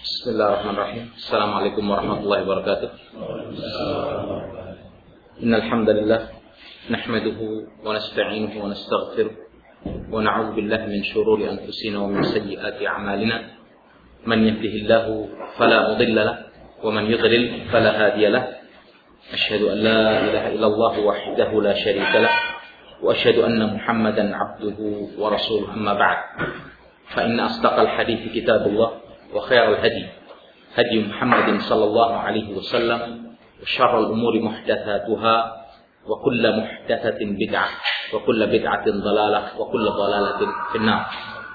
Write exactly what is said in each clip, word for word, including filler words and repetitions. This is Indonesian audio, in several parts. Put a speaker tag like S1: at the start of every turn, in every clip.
S1: Bismillahirrahmanirrahim. Assalamualaikum warahmatullahi wabarakatuh. Innal hamdalillah nahmaduhu wa nasta'inuhu wa nastaghfiruh wa na'udzu billahi min shururi anfusina wa min sayyiati a'malina. Man yahdihillahu fala mudilla lahu wa man yudlil fala hadiya lahu. Asyhadu an la ilaha illallah wahdahu la syarika lahu wa asyhadu anna Muhammadan 'abduhu wa rasuluhu. Amma ba'd. Fa inna asdaqal hadithi kitabullah wa khairal hadi hadi Muhammadin sallallahu alaihi wasallam wa syarrul umuri muhdatsatuha wa kullu muhdatsatin bid'ah wa kullu bid'atin dhalalah wa kullu dhalalatin finnar.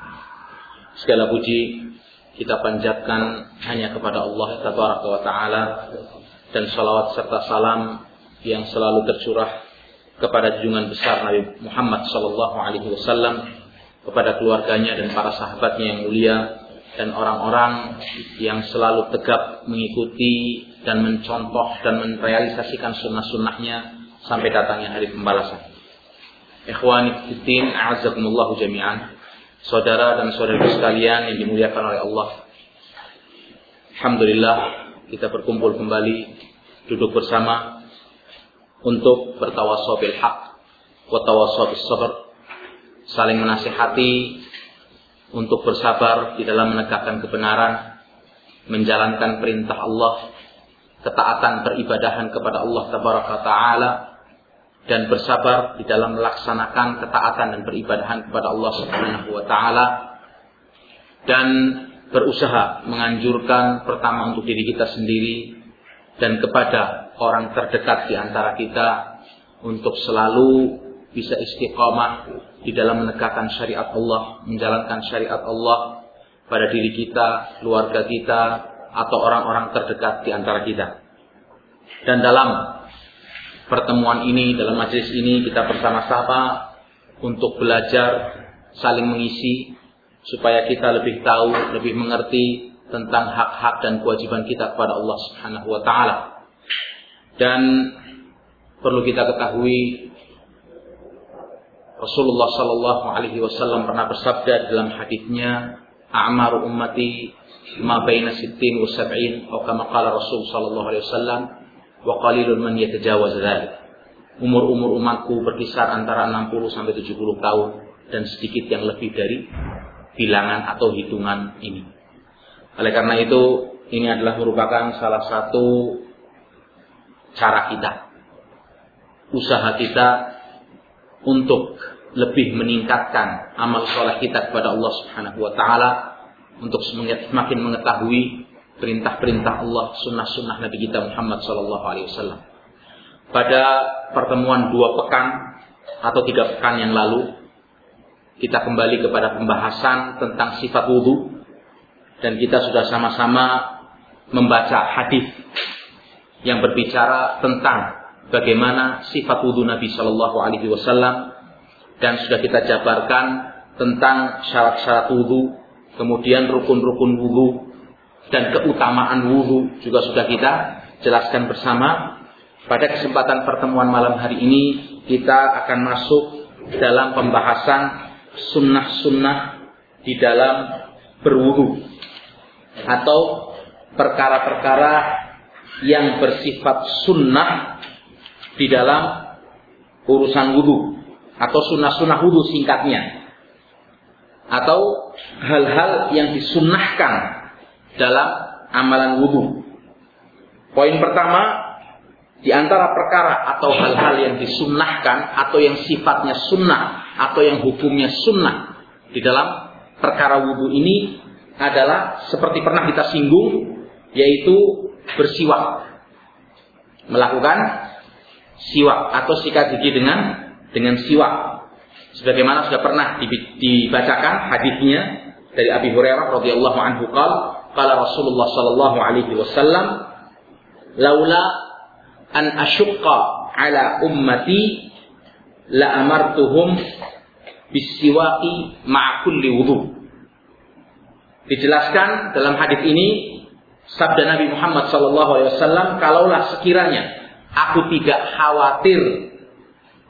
S1: Segala puji kita panjatkan hanya kepada Allah tabaraka wa taala, dan salawat serta salam yang selalu tercurah kepada junjungan besar Nabi Muhammad sallallahu alaihi wasallam, kepada keluarganya dan para sahabatnya yang mulia, dan orang-orang yang selalu tegap mengikuti dan mencontoh dan merealisasikan sunnah-sunnahnya sampai datangnya hari pembalasan. Ikhwani fiddin, a'azzakumullahu jami'an. Saudara dan saudari sekalian yang dimuliakan oleh Allah, alhamdulillah kita berkumpul kembali, duduk bersama untuk bertawassaw bil haq wa tawassaw bis sabr, saling menasihati untuk bersabar di dalam menegakkan kebenaran, menjalankan perintah Allah, ketaatan peribadahan kepada Allah tabaraka taala, dan bersabar di dalam melaksanakan ketaatan dan peribadahan kepada Allah subhanahu wa taala, dan berusaha menganjurkan pertama untuk diri kita sendiri dan kepada orang terdekat di antara kita untuk selalu bisa istiqamah di dalam menegakkan syariat Allah, menjalankan syariat Allah pada diri kita, keluarga kita, atau orang-orang terdekat di antara kita. Dan dalam pertemuan ini, dalam majelis ini, kita bersama-sama untuk belajar, saling mengisi, supaya kita lebih tahu, lebih mengerti tentang hak-hak dan kewajiban kita kepada Allah Subhanahu wa taala. Dan perlu kita ketahui, Rasulullah sallallahu alaihi wasallam pernah bersabda dalam hadisnya, "A'maru ummati ma baina sittin wa sab'in," atau kama qala Rasul sallallahu alaihi wasallam, "wa qalilun man yatajawaz dzalik." Umur-umur umatku berkisar antara enam puluh sampai tujuh puluh tahun, dan sedikit yang lebih dari bilangan atau hitungan ini. Oleh karena itu, ini adalah merupakan salah satu cara kita, usaha kita untuk lebih meningkatkan amal soleh kita kepada Allah Subhanahu wa taala, untuk semakin mengetahui perintah-perintah Allah, sunnah-sunnah Nabi kita Muhammad sallallahu alaihi wasallam. Pada pertemuan dua pekan atau tiga pekan yang lalu, kita kembali kepada pembahasan tentang sifat wudu, dan kita sudah sama-sama membaca hadis yang berbicara tentang bagaimana sifat wudu Nabi sallallahu alaihi wasallam, dan sudah kita jabarkan tentang syarat-syarat wudu, kemudian rukun-rukun wudu dan keutamaan wudu juga sudah kita jelaskan bersama. Pada kesempatan pertemuan malam hari ini, kita akan masuk dalam pembahasan sunnah-sunnah di dalam berwudu, atau perkara-perkara yang bersifat sunnah di dalam urusan wudu, atau sunnah-sunnah wudu singkatnya, atau hal-hal yang disunnahkan dalam amalan wudu. Poin pertama, di antara perkara atau hal-hal yang disunnahkan atau yang sifatnya sunnah atau yang hukumnya sunnah di dalam perkara wudu ini adalah seperti pernah kita singgung, yaitu bersiwak, melakukan siwak atau sikat gigi dengan dengan siwak, sebagaimana sudah pernah dibacakan hadisnya dari Abi Hurairah radhiyallahu anhu, qala qala Rasulullah sallallahu alaihi wasallam, laula an asyqa ala ummati la amartuhum bisiwaqi ma'a kulli wudu. Dijelaskan dalam hadis ini, sabda Nabi Muhammad sallallahu alaihi wasallam, kalaulah sekiranya aku tidak khawatir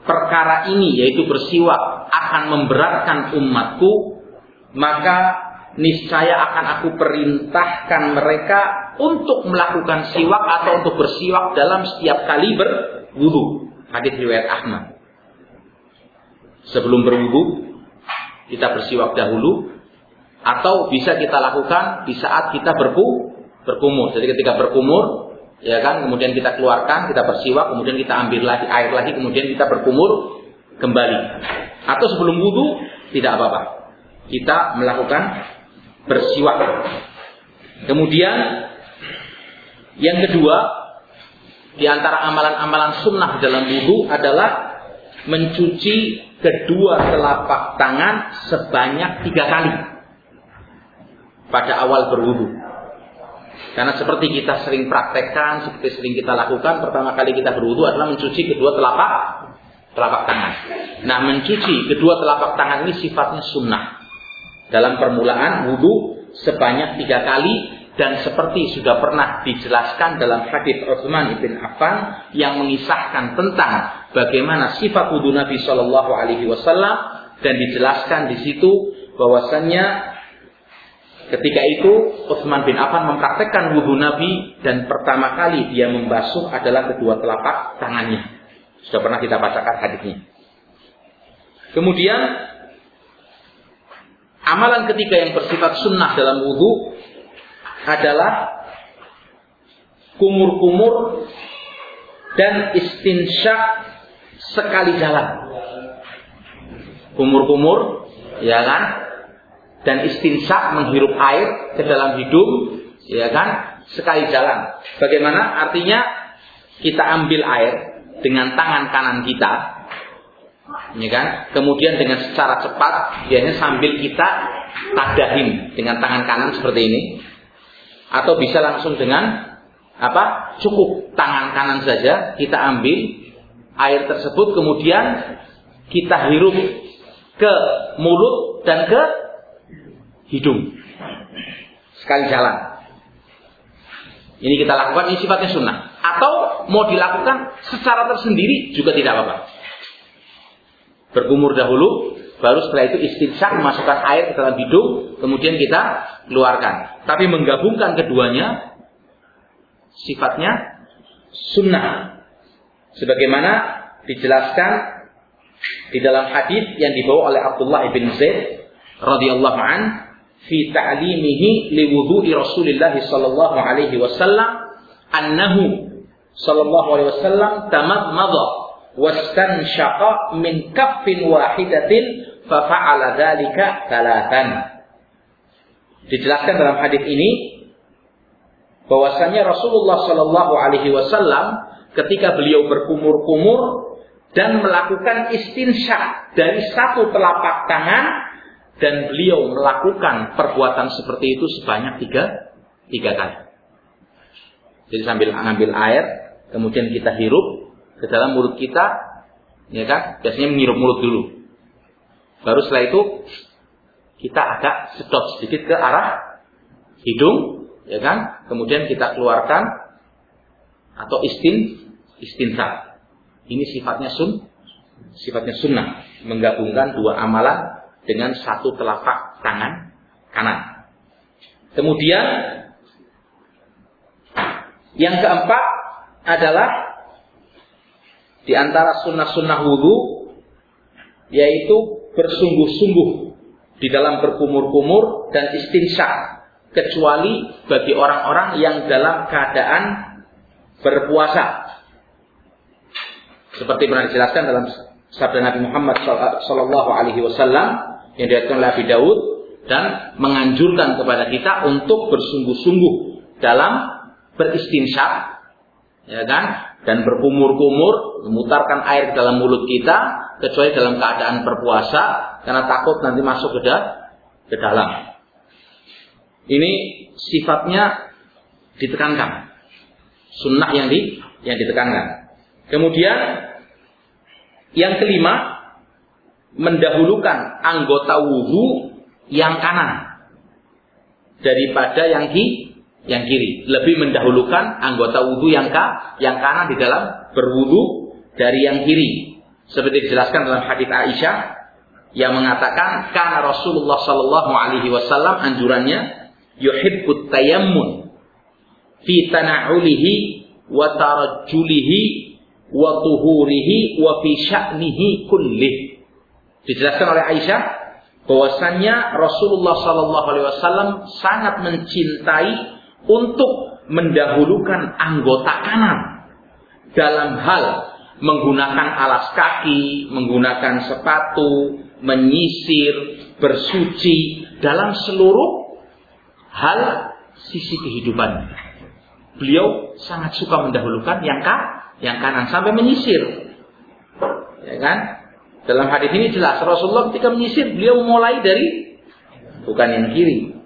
S1: perkara ini, yaitu bersiwak, akan memberatkan umatku, maka niscaya akan aku perintahkan mereka untuk melakukan siwak atau untuk bersiwak dalam setiap kali berwudu. Hadis riwayat Ahmad. Sebelum berwudu kita bersiwak dahulu, atau bisa kita lakukan di saat kita berku, berkumur. Jadi ketika berkumur, ya kan, kemudian kita keluarkan, kita bersiwak, kemudian kita ambil lagi air lagi, kemudian kita berkumur kembali. Atau sebelum wudu tidak apa-apa, kita melakukan bersiwak. Kemudian yang kedua, di antara amalan-amalan sunnah dalam wudu adalah mencuci kedua telapak tangan sebanyak tiga kali pada awal berwudu. Karena seperti kita sering praktekkan, seperti sering kita lakukan, pertama kali kita berwudu adalah mencuci kedua telapak telapak tangan. Nah, mencuci kedua telapak tangan ini sifatnya sunnah. Dalam permulaan wudu sebanyak tiga kali, dan seperti sudah pernah dijelaskan dalam hadis Utsman bin Affan yang mengisahkan tentang bagaimana sifat wudu Nabi Shallallahu Alaihi Wasallam, dan dijelaskan di situ bahwasannya ketika itu Utsman bin Affan mempraktekkan wudu Nabi, dan pertama kali dia membasuh adalah kedua telapak tangannya. Sudah pernah kita bacakan hadisnya. Kemudian amalan ketiga yang bersifat sunnah dalam wudu adalah kumur-kumur dan istinsyak sekali jalan. Kumur-kumur, ya kan? Dan istinsyak menghirup air ke dalam hidung, ya kan? Sekali jalan. Bagaimana? Artinya kita ambil air dengan tangan kanan kita, ya kan? Kemudian dengan secara cepat, biasanya sambil kita tadahin dengan tangan kanan seperti ini. Atau bisa langsung dengan apa? Cukup tangan kanan saja kita ambil air tersebut, kemudian kita hirup ke mulut dan ke hidung sekali jalan. Ini kita lakukan, ini sifatnya sunnah. Atau mau dilakukan secara tersendiri juga tidak apa-apa. Berkumur dahulu, baru setelah itu istinsyak, memasukkan air ke dalam hidung, kemudian kita keluarkan. Tapi menggabungkan keduanya sifatnya sunnah, sebagaimana dijelaskan di dalam hadis yang dibawa oleh Abdullah bin Zaid radhiyallahu an fi ta'limihi li wudu'i Rasulillah sallallahu alaihi wasallam annahu sallallahu alaihi wasallam tamadmada wastanshaqa min kaffin wahidatin fa fa'ala dzalika thalathan. Dijelaskan dalam hadis ini bahwasanya Rasulullah Shallallahu Alaihi Wasallam ketika beliau berkumur-kumur dan melakukan istinsyak dari satu telapak tangan, dan beliau melakukan perbuatan seperti itu sebanyak tiga tiga kali. Jadi sambil mengambil air, kemudian kita hirup ke dalam mulut kita, ya kan? Biasanya menghirup mulut dulu. Baru setelah itu kita agak sedot sedikit ke arah hidung, ya kan? Kemudian kita keluarkan atau istin istinsa. Ini sifatnya sun, sifatnya sunnah, menggabungkan dua amalan dengan satu telapak tangan kanan. Kemudian yang keempat adalah di antara sunnah-sunnah wudu, yaitu bersungguh-sungguh di dalam berkumur-kumur dan istinsyak, kecuali bagi orang-orang yang dalam keadaan berpuasa. Seperti pernah dijelaskan dalam sabda Nabi Muhammad Sallallahu Alaihi Wasallam yang diriwayatkan oleh Abi Daud, dan menganjurkan kepada kita untuk bersungguh-sungguh dalam beristinsyak, ya kan, dan berkumur-kumur, memutarkan air ke dalam mulut kita, kecuali dalam keadaan berpuasa, karena takut nanti masuk ke, da- ke dalam. Ini sifatnya ditekankan, sunnah yang di yang ditekankan. Kemudian yang kelima, mendahulukan anggota wudu yang kanan daripada yang ki yang kiri. Lebih mendahulukan anggota wudu yang ka yang kanan di dalam berwudu dari yang kiri. Seperti dijelaskan dalam hadis Aisyah yang mengatakan karena Rasulullah sallallahu alaihi wasallam anjurannya yuhibbut tayammun fi tana'ulihi wa tarajjulihi wa tuhurihi wa fi sya'nihi kullih. Dijelaskan oleh Aisyah bahwasannya Rasulullah sallallahu alaihi wasallam sangat mencintai untuk mendahulukan anggota kanan dalam hal menggunakan alas kaki, menggunakan sepatu, menyisir, bersuci dalam seluruh hal sisi kehidupan. Beliau sangat suka mendahulukan yang ka, yang kanan sampai menyisir. Ya kan? Dalam hadis ini jelas Rasulullah ketika menyisir beliau mulai dari bukan yang kiri.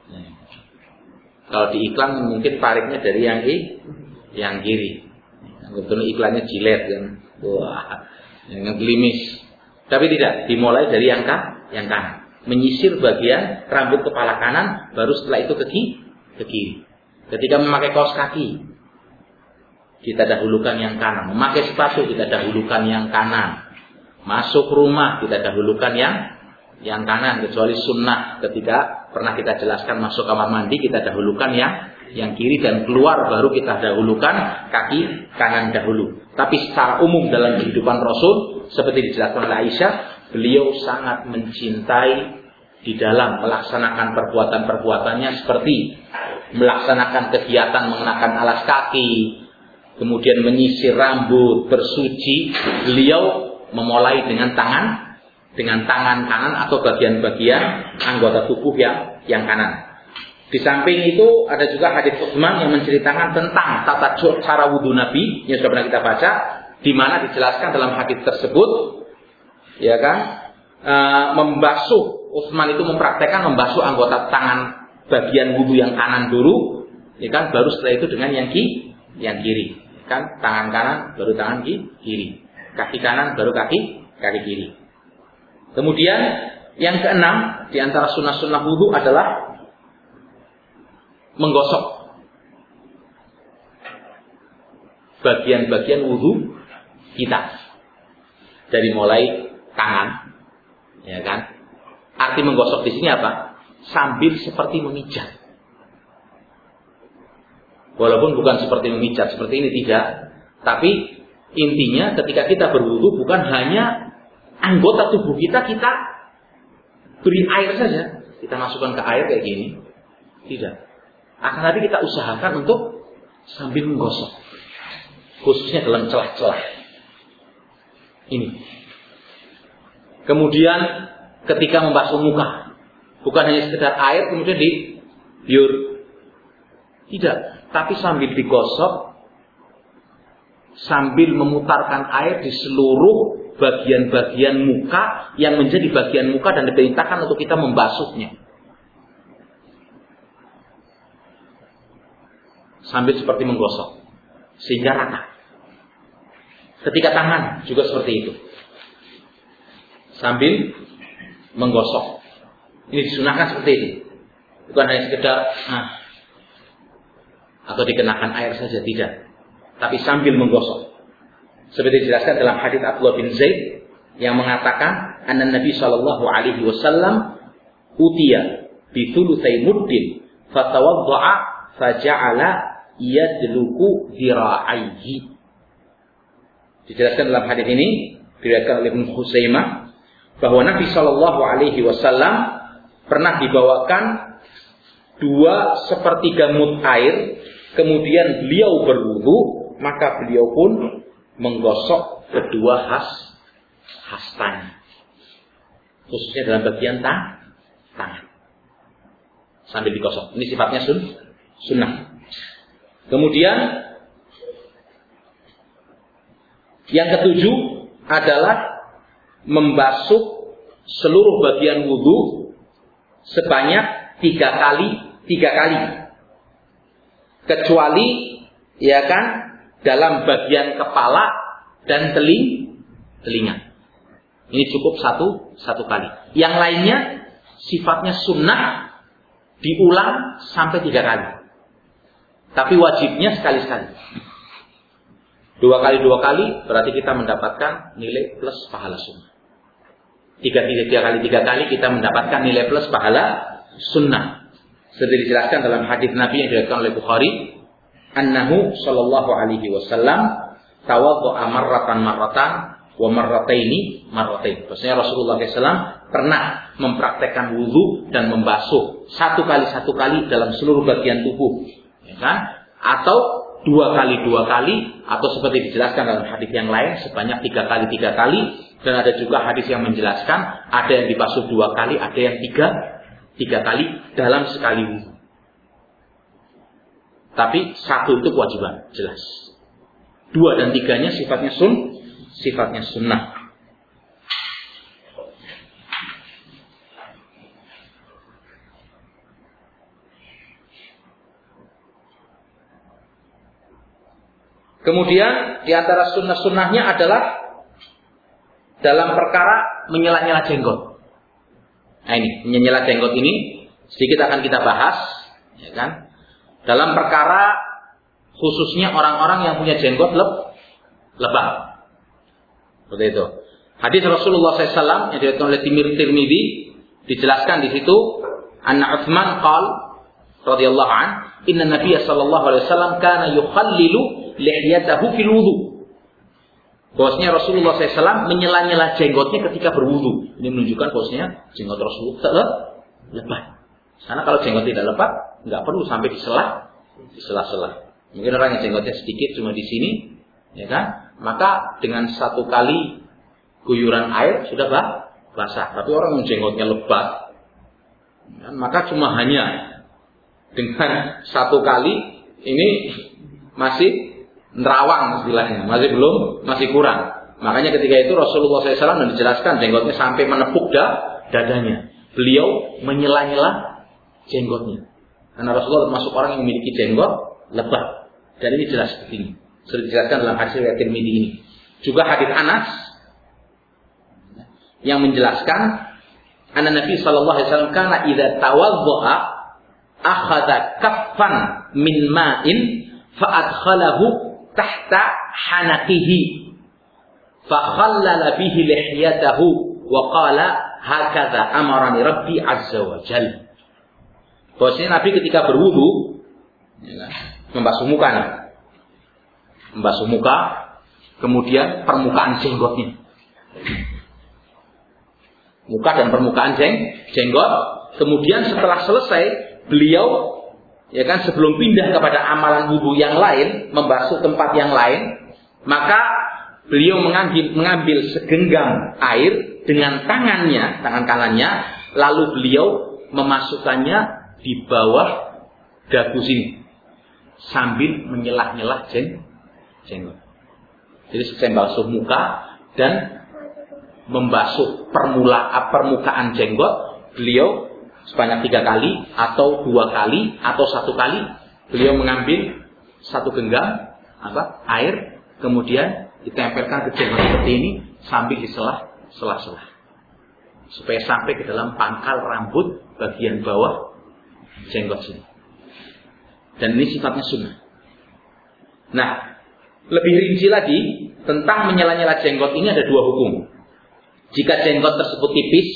S1: Kalau di iklan mungkin pariknya dari yang i, yang kiri. Betul iklannya jilet kan. Wah, yang gelimis. Tapi tidak, dimulai dari yang kan, yang kanan. Menyisir bagian rambut kepala kanan, baru setelah itu ke kiri. Ke kiri. Ketika memakai kaos kaki, kita dahulukan yang kanan. Memakai sepatu, kita dahulukan yang kanan. Masuk rumah, kita dahulukan yang yang kanan. Kecuali sunnah, ketika pernah kita jelaskan masuk kamar mandi, kita dahulukan yang yang kiri, dan keluar baru kita dahulukan kaki kanan dahulu. Tapi secara umum dalam kehidupan Rasul, seperti dijelaskan oleh Aisyah, beliau sangat mencintai di dalam melaksanakan perbuatan-perbuatannya seperti melaksanakan kegiatan mengenakan alas kaki, kemudian menyisir rambut, bersuci. Beliau memulai dengan tangan, dengan tangan kanan atau bagian-bagian anggota tubuh yang yang kanan. Di samping itu ada juga hadis Utsman yang menceritakan tentang tata cara wudhu Nabi yang sudah pernah kita baca, di mana dijelaskan dalam hadis tersebut, ya kan, e, membasuh. Utsman itu mempraktekkan membasuh anggota tangan bagian wudhu yang kanan dulu, ya kan, baru setelah itu dengan yang ki, yang kiri, ya kan, tangan kanan baru tangan ki, kiri, kaki kanan baru kaki kaki kiri. Kemudian yang keenam di antara sunnah-sunnah wudhu adalah menggosok bagian-bagian wudhu kita dari mulai tangan, ya kan? Arti menggosok di sini apa? Sambil seperti memijat. Walaupun bukan seperti memijat seperti ini, tidak. Tapi intinya ketika kita berwudhu bukan hanya anggota tubuh kita kita beri air saja, kita masukkan ke air kayak gini, tidak. Akan tadi kita usahakan untuk sambil menggosok, khususnya dalam celah-celah ini. Kemudian ketika membasuh muka, bukan hanya sekedar air kemudian dibiur, tidak, tapi sambil digosok, sambil memutarkan air di seluruh bagian-bagian muka yang menjadi bagian muka dan diperintahkan untuk kita membasuhnya. Sambil seperti menggosok sehingga rata. Ketika tangan juga seperti itu, sambil menggosok. Ini disunahkan seperti itu, bukan hanya sekedar ah, atau dikenakan air saja, tidak, tapi sambil menggosok. Seperti dijelaskan dalam hadits Abdullah bin Zaid yang mengatakan, anna Nabi Shallallahu Alaihi Wasallam utiya bi thulutsai muddin fatawadda'a faja'ala yadluku dhira'aihi. Dijelaskan dalam hadis ini diriwayatkan oleh Ibnu Khuzaimah bahwa Nabi Shallallahu Alaihi Wasallam pernah dibawakan dua sepertiga mud air, kemudian beliau berwudu, maka beliau pun menggosok kedua has hastanya, khususnya dalam bagian tang tangan, sambil digosok. Ini sifatnya sun sunnah. Kemudian yang ketujuh adalah membasuh seluruh bagian wudhu sebanyak tiga kali, tiga kali, kecuali ya kan dalam bagian kepala dan teling, telinga. Ini cukup satu satu kali. Yang lainnya sifatnya sunnah, diulang sampai tiga kali. Tapi wajibnya sekali-sekali. Dua kali dua kali berarti kita mendapatkan nilai plus pahala sunnah. Tiga, tiga, tiga kali tiga kali kita mendapatkan nilai plus pahala sunnah. Seperti dijelaskan dalam hadis Nabi yang diriwayatkan oleh Bukhari, annahu sallallahu alaihi wasallam tawaddu'a marratan marratan wa marrataini marratain. Maksudnya Rasulullah shallallahu alaihi wasallam pernah mempraktekkan wudu dan membasuh satu kali satu kali dalam seluruh bagian tubuh, ya kan? Atau dua kali dua kali, atau seperti dijelaskan dalam hadis yang lain sebanyak tiga kali tiga kali. Dan ada juga hadis yang menjelaskan ada yang dibasuh dua kali, ada yang tiga tiga kali dalam sekali wudu. Tapi satu itu kewajiban, jelas. Dua dan tiganya sifatnya sun, sifatnya sunnah. Kemudian di antara sunnah-sunnahnya adalah dalam perkara menyela-nyela jenggot. Nah ini, menyela jenggot ini sedikit akan kita bahas, ya kan? Dalam perkara khususnya orang-orang yang punya jenggot leb, lebat. Seperti itu. Hadis Rasulullah shallallahu alaihi wasallam yang diriwayatkan oleh Tirmidzi dijelaskan di situ, anna Utsman qal radhiyallahu an, inna Nabiy sallallahu alaihi wasallam kana yukhallilu lihyatahu fil wudu. Bahwasanya Rasulullah shallallahu alaihi wasallam menyela-nyela jenggotnya ketika berwudu. Ini menunjukkan bahwasanya jenggot Rasulullah tidak lebat. Karena kalau jenggot tidak lebat, nggak perlu sampai disela, disela-sela. Mungkin orang yang jenggotnya sedikit cuma di sini, ya kan? Maka dengan satu kali guyuran air sudah bah, basah. Tapi orang yang jenggotnya lebat, ya, maka cuma hanya dengan satu kali ini masih nerawang istilahnya, masih belum, masih kurang. Makanya ketika itu Rasulullah shallallahu alaihi wasallam menjelaskan jenggotnya sampai menepuk dah, dadanya. Beliau menyela-nyela jenggotnya. Karena Rasulullah termasuk orang yang memiliki jenggot lebat. Dan ini jelas seperti ini. Sudah dijelaskan dalam hadis riwayat Tirmidzi ini. Juga hadis Anas yang menjelaskan, anna Nabi sallallahu alaihi wasallam kana idza tawaddaa akhadha kaffan min ma'in fa adkhalahu tahta hanaqihi fa khallala bihi lihyatahu wa qala hakadha amarani rabbi azza wa jalla. Bahwasanya Nabi ketika berwudu ya, membasuh muka, membasuh muka, kemudian permukaan jenggotnya, muka dan permukaan jeng, jenggot. Kemudian setelah selesai beliau ya kan sebelum pindah kepada amalan wudu yang lain, membasuh tempat yang lain, maka beliau mengambil, mengambil segenggam air dengan tangannya, tangan kanannya, lalu beliau memasukkannya di bawah dagu sini sambil menyelah-nyelah jeng, jenggot. Jadi saya membasuh muka dan membasuh permula, permukaan jenggot beliau sebanyak tiga kali atau dua kali atau satu kali. Beliau mengambil satu genggam apa air, kemudian ditempelkan ke jenggot seperti ini sambil diselah selah-selah supaya sampai ke dalam pangkal rambut bagian bawah jenggot sini. Dan ini sifatnya sunnah. Nah, lebih rinci lagi tentang menyela-nyela jenggot ini ada dua hukum. Jika jenggot tersebut tipis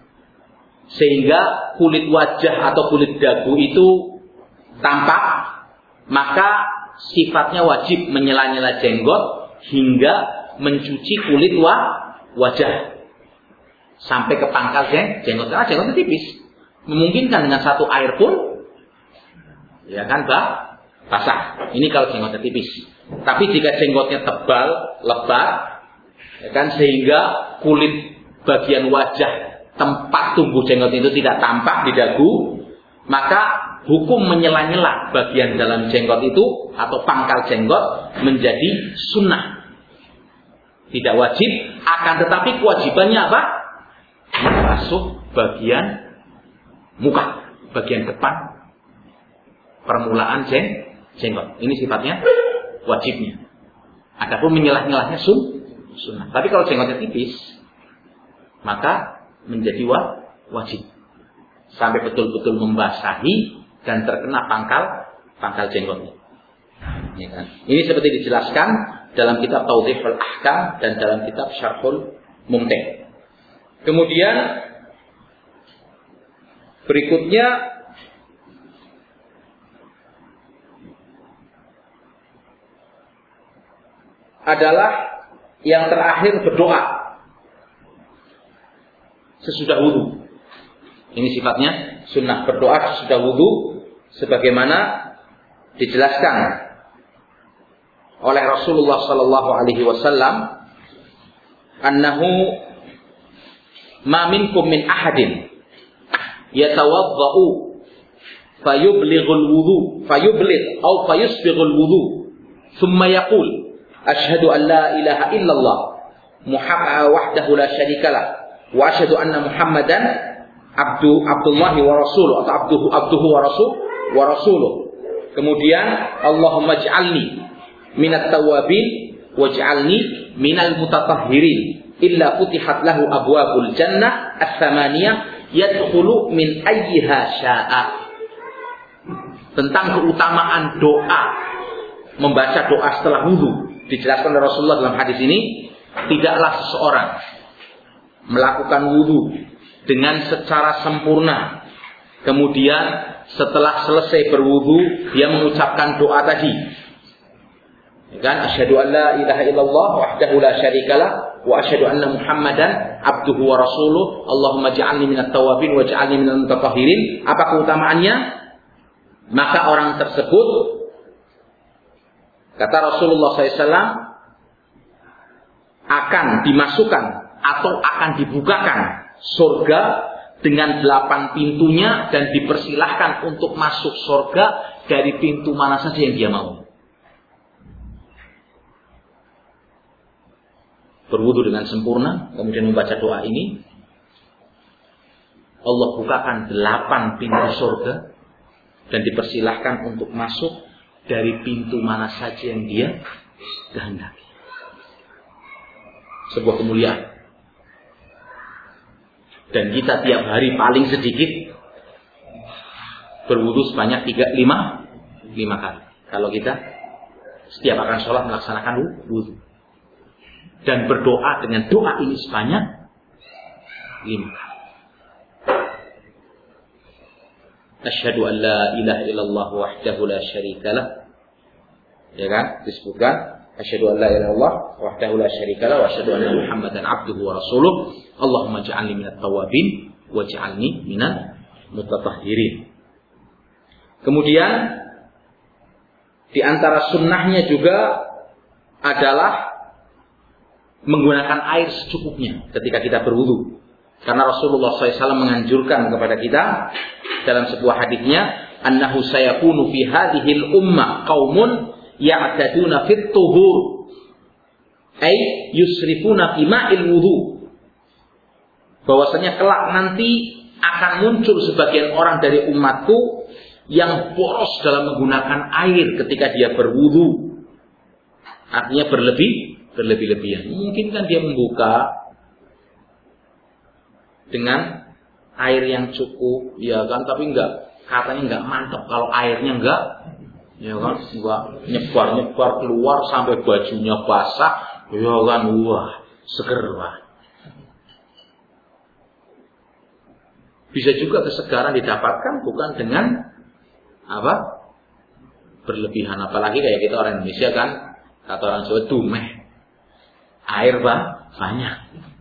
S1: sehingga kulit wajah atau kulit dagu itu tampak, maka sifatnya wajib menyela-nyela jenggot hingga mencuci kulit wa, wajah sampai ke pangkal jeng, jenggot. Karena jenggotnya tipis, memungkinkan dengan satu air pun ya kan bah, basah. Ini kalau jenggotnya tipis. Tapi jika jenggotnya tebal, lebat, ya kan, sehingga kulit bagian wajah tempat tumbuh jenggot itu tidak tampak di dagu, maka hukum menyela-nyela bagian dalam jenggot itu atau pangkal jenggot menjadi sunnah. Tidak wajib, akan tetapi kewajibannya apa? Membasuh bagian muka, bagian depan permulaan jeng, jenggot. Ini sifatnya wajibnya. Adapun menyelah-nyelahnya sun, sunnah. Tapi kalau jenggotnya tipis, maka menjadi wajib sampai betul-betul membasahi dan terkena pangkal pangkal jenggotnya. Ya kan? Ini seperti dijelaskan dalam kitab Tawdihul Ahkam dan dalam kitab Syarhul Mumti'. Kemudian berikutnya adalah yang terakhir berdoa sesudah wudu. Ini sifatnya sunnah, berdoa sesudah wudu sebagaimana dijelaskan oleh Rasulullah sallallahu alaihi wasallam, annahu ma minkum min ahadin yatawaddau fayublighul wudu fayubligh aw fayusbighul wudu thumma yaqul asyhadu an la ilaha illallah muhammadan wahdahu la syarikalah wa asyhadu anna muhammadan abdu abdullah wa rasuluh atau abduhu abduhu wa rasul wa rasuluh. Kemudian Allahumma ij'alni minat tawabin waj'alni minal mutatahhirin illa futihat lahu abwabul jannah as-samaniyah yadkhulu min ayyiha sya'a. Tentang keutamaan doa, membaca doa setelah wudu, dijelaskan oleh Rasulullah dalam hadis ini, tidaklah seseorang melakukan wudu dengan secara sempurna, kemudian setelah selesai berwudu dia mengucapkan doa tadi, kan, asyhadu an la ilaha illallah wahdahu la syarikalah wa asyhadu anna muhammadan abduhu wa rasuluh Allahumma ja'alni minat tawabin wa ja'alni minal mutatahhirin. Apa keutamaannya? Maka orang tersebut, kata Rasulullah shallallahu alaihi wasallam, akan dimasukkan atau akan dibukakan surga dengan delapan pintunya dan dipersilahkan untuk masuk surga dari pintu mana saja yang dia mau. Berwudu dengan sempurna, kemudian membaca doa ini, Allah bukakan delapan pintu surga dan dipersilahkan untuk masuk dari pintu mana saja yang dia kehendaki. Sebuah kemuliaan. Dan kita tiap hari paling sedikit berwudu sebanyak tiga, lima, lima kali. Kalau kita setiap akan sholat melaksanakan wudu. Dan berdoa dengan doa ini sebanyak lima kali. Asyhadu an la ilaha illallah wahdahu la syarikalah. Ya kan? Disebutkan asyhadu an la ilaha illallah wahdahu la syarikalah wa asyhadu anna muhammadan abduhu wa rasuluh. Allahumma ja'alni minat tawabin wa ja'alni minal mutatahhirin. Kemudian di antara sunnahnya juga adalah menggunakan air secukupnya ketika kita berwudu. Karena Rasulullah shallallahu alaihi wasallam menganjurkan kepada kita dalam sebuah hadisnya, annahu sayakunu fi hadhil ummah qaumun ya'taduna fit tuhur ay yusrifuna fi ma'il wudu. Bahwasanya kelak nanti akan muncul sebagian orang dari umatku yang boros dalam menggunakan air ketika dia berwudu. Artinya berlebih berlebih-lebihan. Mungkin kan dia membuka dengan air yang cukup, ya kan, tapi enggak, katanya enggak mantap kalau airnya enggak, ya kan, enggak nyebar-nyebar keluar sampai bajunya basah, ya kan, wah, seger, wah. Bisa juga kesegaran didapatkan bukan dengan apa? Berlebihan, apalagi kayak kita orang Indonesia kan, kata orang Jawa dumeh. Air bah, banyak.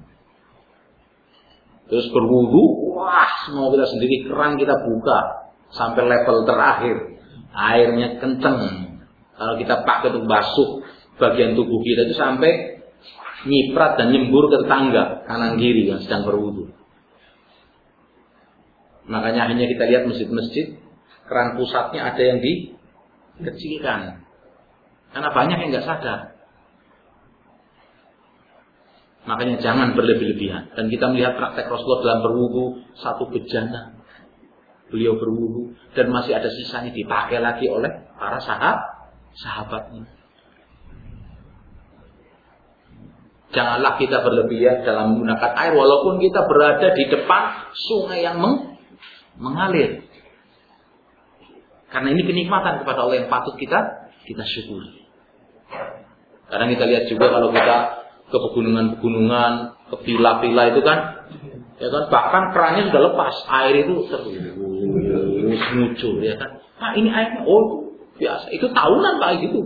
S1: Terus berwudu, wah, semua kita sendiri, keran kita buka sampai level terakhir. Airnya kenceng. Kalau kita pakai untuk basuh bagian tubuh kita itu sampai nyiprat dan nyembur ke tetangga kanan kiri yang sedang berwudu. Makanya hanya kita lihat masjid-masjid, keran pusatnya ada yang dikecilkan. Karena banyak yang nggak sadar. Makanya jangan berlebih-lebihan. Dan kita melihat praktek Rasulullah dalam berwudu, satu bejana beliau berwudu dan masih ada sisanya dipakai lagi oleh para sahabat sahabatnya. Janganlah kita berlebihan dalam menggunakan air walaupun kita berada di depan sungai yang meng, mengalir. Karena ini kenikmatan kepada Allah yang patut kita kita syukuri. Kadang kita lihat juga kalau kita ke pegunungan-pegunungan, ke villa-villa itu kan Ya kan, bahkan kerannya sudah lepas, air itu terus muncul, ya kan. Pak, ini airnya, oh biasa, itu tahunan Pak gitu.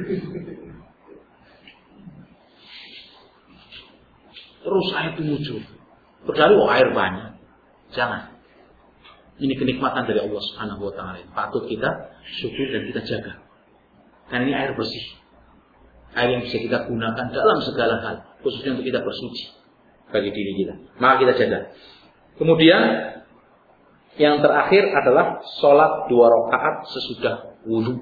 S1: Terus air itu muncul. Berarti oh air banyak. Jangan. Ini kenikmatan dari Allah Subhanahu wa taala. Patut kita syukur dan kita jaga. Karena ini air bersih. Air yang bisa kita gunakan dalam segala hal, khususnya untuk kita bersuci bagi diri kita. Maka kita jaga. Kemudian yang terakhir adalah sholat dua rakaat sesudah wudu.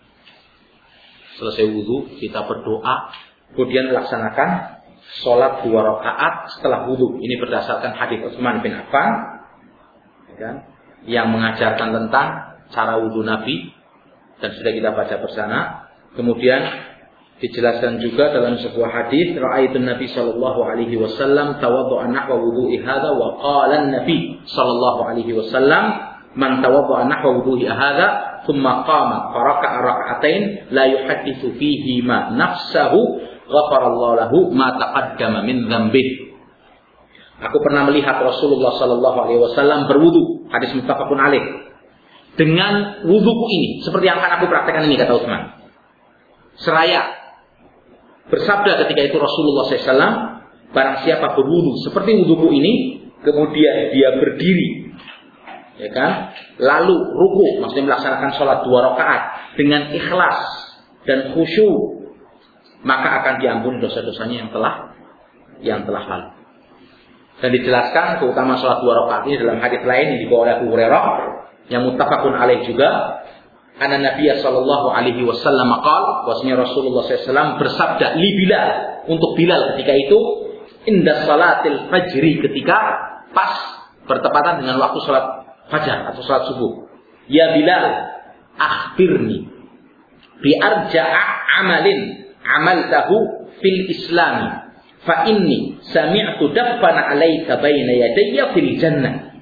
S1: Selesai wudu kita berdoa, kemudian laksanakan sholat dua rakaat setelah wudu. Ini berdasarkan hadis Utsman bin Affan, ya kan, yang mengajarkan tentang cara wudu Nabi dan sudah kita baca bersama. Kemudian dijelaskan juga dalam sebuah hadis, ra'aitun Nabi sallallahu alaihi wasallam tawaddu'a nahwa wudu'i hadza wa qala an-nabi sallallahu alaihi wasallam man tawaddu'a nahwa wudu'i hadza thumma qama fa raka'a rak'atain la yuhadditsu fihi ma nafsahu ghafarallahu lahu ma taqaddama min dzambihi. Aku pernah melihat Rasulullah sallallahu alaihi wasallam berwudu, hadis muttafaqun alaih, dengan wuduku ini seperti yang akan aku praktekkan ini, kata Utsman. Seraya bersabda ketika itu Rasulullah shallallahu alaihi wasallam, barang siapa berwudu seperti wuduku ini, kemudian dia berdiri, ya kan, lalu ruku, maksudnya melaksanakan sholat dua rakaat dengan ikhlas dan khusyuk, maka akan diampuni dosa-dosanya yang telah yang telah lalu. Dan dijelaskan keutamaan sholat dua rakaat ini dalam hadis lain yang dibawa oleh Abu Hurairah yang muttafaqun alaih juga. Anna Nabiya sallallahu alaihi wasallam qala, bahwasanya Rasulullah sallallahu alaihi wasallam bersabda li Bilal, untuk Bilal ketika itu, inda salatil fajri, ketika pas bertepatan dengan waktu salat fajar atau salat subuh. Ya Bilal, akhbirni bi arja'a amalin amaltahu fil Islam, fa inni sami'tu daffana 'alaika baina yadayya fil jannah.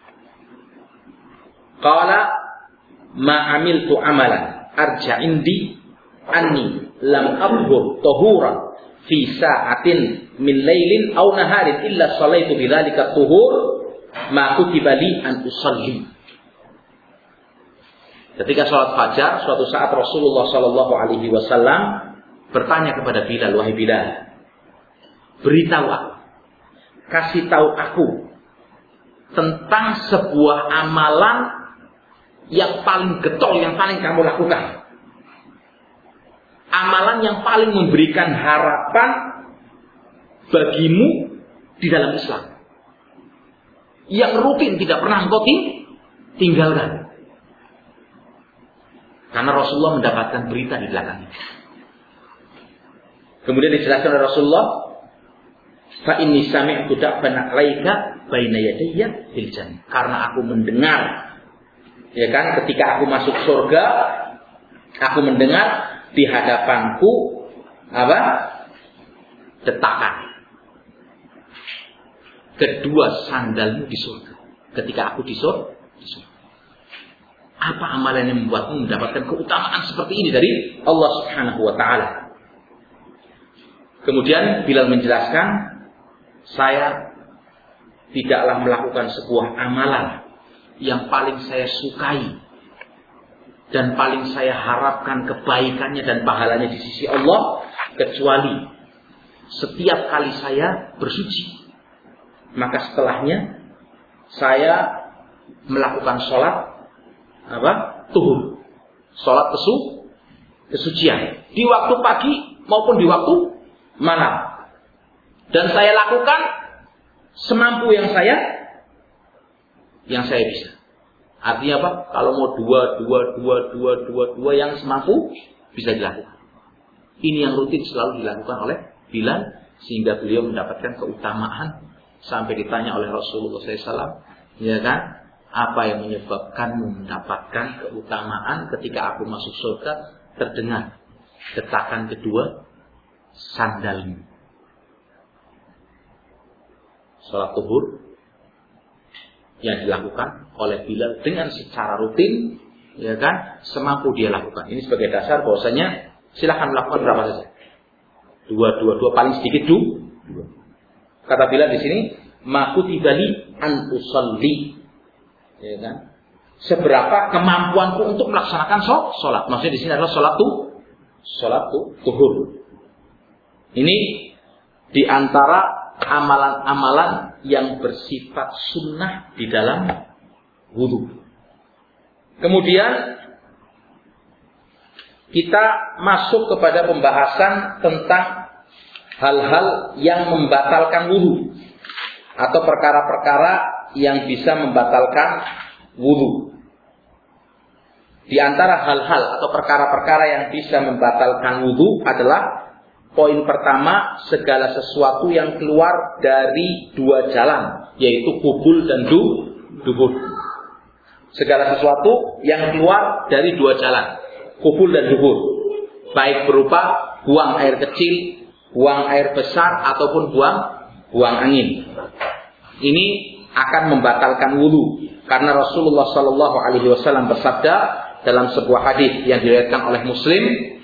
S1: Qala ma amiltu amalan arja indi anni lam abhur tahuran fi sa'atin min lailin aw naharin illa sallaitu bidzalika tuhur ma kutiba li an usalli. Ketika salat fajar suatu saat Rasulullah sallallahu alaihi wasallam bertanya kepada Bilal, wahai Bilal, beritahu aku, kasih tahu aku tentang sebuah amalan yang paling getol, yang paling kamu lakukan. Amalan yang paling memberikan harapan bagimu di dalam Islam. Yang rutin tidak pernah engkau tinggalkan. Karena Rasulullah mendapatkan berita di belakangnya. Kemudian dijelaskan oleh Rasulullah, fa inni sami'tu da'bana 'alaika baina yadayya fil jannah. Karena aku mendengar, ya kan, ketika aku masuk surga, aku mendengar di hadapanku apa? Detakan kedua sandalmu di surga. Ketika aku di surga, di surga. Apa amalan yang membuatmu mendapatkan keutamaan seperti ini dari Allah Subhanahu wa taala? Kemudian Bilal menjelaskan, saya tidaklah melakukan sebuah amalan yang paling saya sukai dan paling saya harapkan kebaikannya dan pahalanya di sisi Allah, kecuali setiap kali saya bersuci, maka setelahnya saya melakukan sholat apa? Tuhur, sholat kesu, kesucian di waktu pagi maupun di waktu malam, dan saya lakukan semampu yang saya yang saya bisa. Artinya apa? Kalau mau dua, dua, dua, dua, dua, dua yang semampu bisa dilakukan. Ini yang rutin selalu dilakukan oleh Bilal, sehingga beliau mendapatkan keutamaan sampai ditanya oleh Rasulullah shallallahu alaihi wasallam, ya kan? Apa yang menyebabkanmu mendapatkan keutamaan ketika aku masuk surga? Terdengar detakan kedua sandalmu. Salat zuhur yang dilakukan oleh Bilal dengan secara rutin, ya kan, semampu dia lakukan. Ini sebagai dasar bahwasanya silakan melakukan berapa saja. Dua, dua, dua, paling sedikit dua. Kata Bilal di sini, ma kutiba li an usalli. Ya kan? Seberapa kemampuanku untuk melaksanakan sholat. Maksudnya di sini adalah sholat tuh, sholat tuh zuhur. Ini di antara amalan-amalan yang bersifat sunnah di dalam wudu. Kemudian kita masuk kepada pembahasan tentang hal-hal yang membatalkan wudu atau perkara-perkara yang bisa membatalkan wudu. Di antara hal-hal atau perkara-perkara yang bisa membatalkan wudu adalah poin pertama, segala sesuatu yang keluar dari dua jalan, yaitu kubul dan du, dubur. Segala sesuatu yang keluar dari dua jalan, kubul dan dubur, baik berupa buang air kecil, buang air besar, ataupun buang buang angin. Ini akan membatalkan wudu, karena Rasulullah Shallallahu Alaihi Wasallam bersabda dalam sebuah hadis yang diriwayatkan oleh Muslim,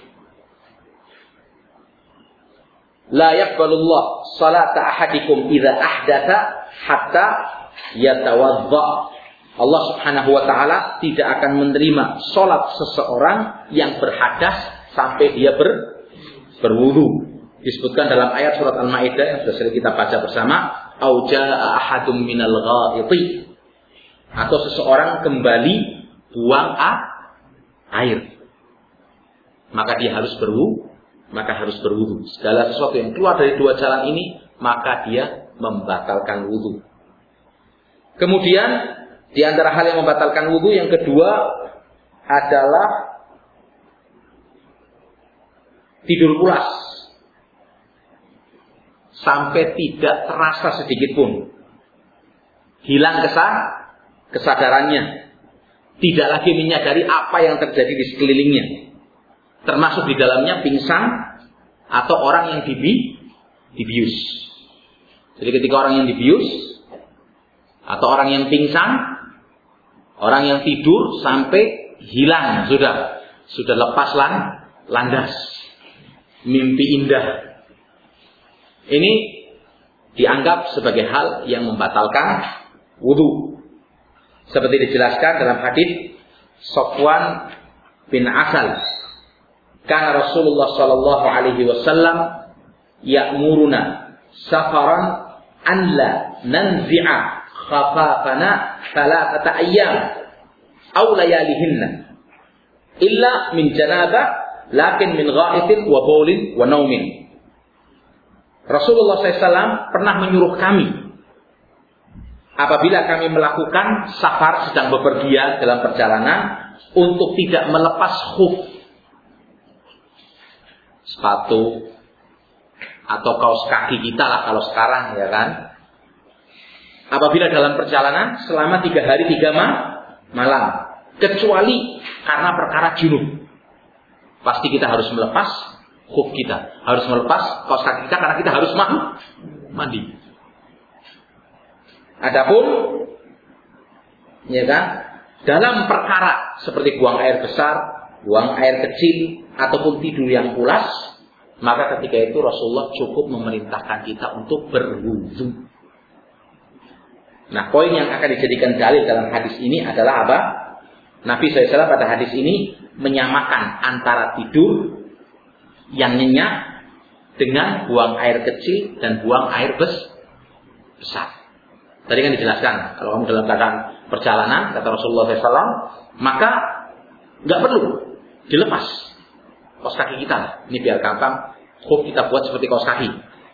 S1: la yaqbalullah salata ahadikum idza ahdatha hatta yatawadda. Allah Subhanahu wa taala tidak akan menerima salat seseorang yang berhadas sampai dia ber, berwudu. Disebutkan dalam ayat surat Al-Maidah yang sudah sering kita baca bersama, au jaa ahadum minal ghaiti, atau seseorang kembali buang a, air. Maka dia harus berwudu. Maka harus berwudu. Segala sesuatu yang keluar dari dua jalan ini, maka dia membatalkan wudu. Kemudian di antara hal yang membatalkan wudu yang kedua adalah tidur pulas sampai tidak terasa sedikit pun, hilang kesah, kesadarannya, tidak lagi menyadari apa yang terjadi di sekelilingnya. Termasuk di dalamnya pingsan atau orang yang dibi, dibius. Jadi ketika orang yang dibius atau orang yang pingsan, orang yang tidur sampai hilang sudah, sudah lepas lan, landas, mimpi indah. Ini dianggap sebagai hal yang membatalkan wudu. Seperti dijelaskan dalam hadis Safwan bin Asal. Karena Rasulullah Sallallahu Alaihi Wasallam ya'muruna safaran an la nanzi'a khafafana thalathata ayyam aw layalihinna illa min janabah lakin min gha'itin wa baulin wa naumin. Rasulullah shallallahu alaihi wasallam pernah menyuruh kami apabila kami melakukan safar, sedang bepergian dalam perjalanan, untuk tidak melepas khuf, sepatu atau kaos kaki kita lah kalau sekarang, ya kan. Apabila dalam perjalanan selama tiga hari tiga malam, kecuali karena perkara junub, pasti kita harus melepas khuf kita, harus melepas kaos kaki kita karena kita harus mandi. Adapun, ya kan, dalam perkara seperti buang air besar, buang air kecil, ataupun tidur yang pulas, maka ketika itu Rasulullah cukup memerintahkan kita untuk berwudu. Nah, poin yang akan dijadikan dalil dalam hadis ini adalah apa? Nabi shallallahu alaihi wasallam pada hadis ini menyamakan antara tidur yang nyenyak dengan buang air kecil dan buang air bes besar. Tadi kan dijelaskan, kalau kamu dalam keadaan perjalanan, kata Rasulullah shallallahu alaihi wasallam, maka nggak perlu dilepas kaos kaki kita. Ini biar gampang, khuf kita buat seperti kaos kaki.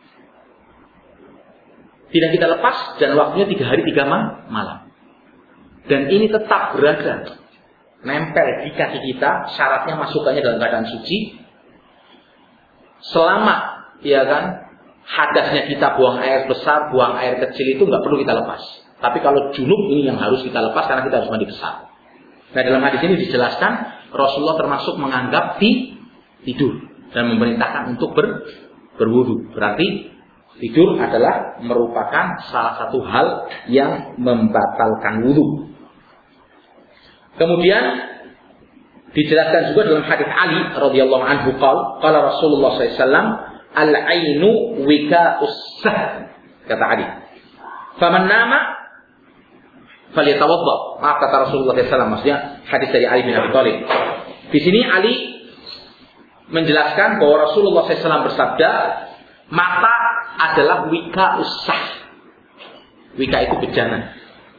S1: Tidak kita lepas dan waktunya tiga hari tiga malam. Dan ini tetap berada, nempel di kaki kita. Syaratnya masukannya dalam keadaan suci. Selama, ya kan, hadasnya kita buang air besar, buang air kecil itu nggak perlu kita lepas. Tapi kalau junub ini yang harus kita lepas karena kita harus mandi besar. Nah, dalam hadis ini dijelaskan Rasulullah termasuk menganggap di tidur dan memerintahkan untuk ber, berwudu. Berarti tidur adalah merupakan salah satu hal yang membatalkan wudu. Kemudian dijelaskan juga dalam hadis Ali radhiyallahu anhu qala qala Rasulullah sallallahu alaihi wasallam al-ainu wika'us sah, kata Ali. Faman nama falyatawadda. Maaf kata Rasulullah shallallahu alaihi wasallam, maksudnya hadis dari Ali bin Abi Thalib. Di sini Ali menjelaskan bahwa Rasulullah shallallahu alaihi wasallam bersabda, mata adalah wika usah. Wika itu bejana.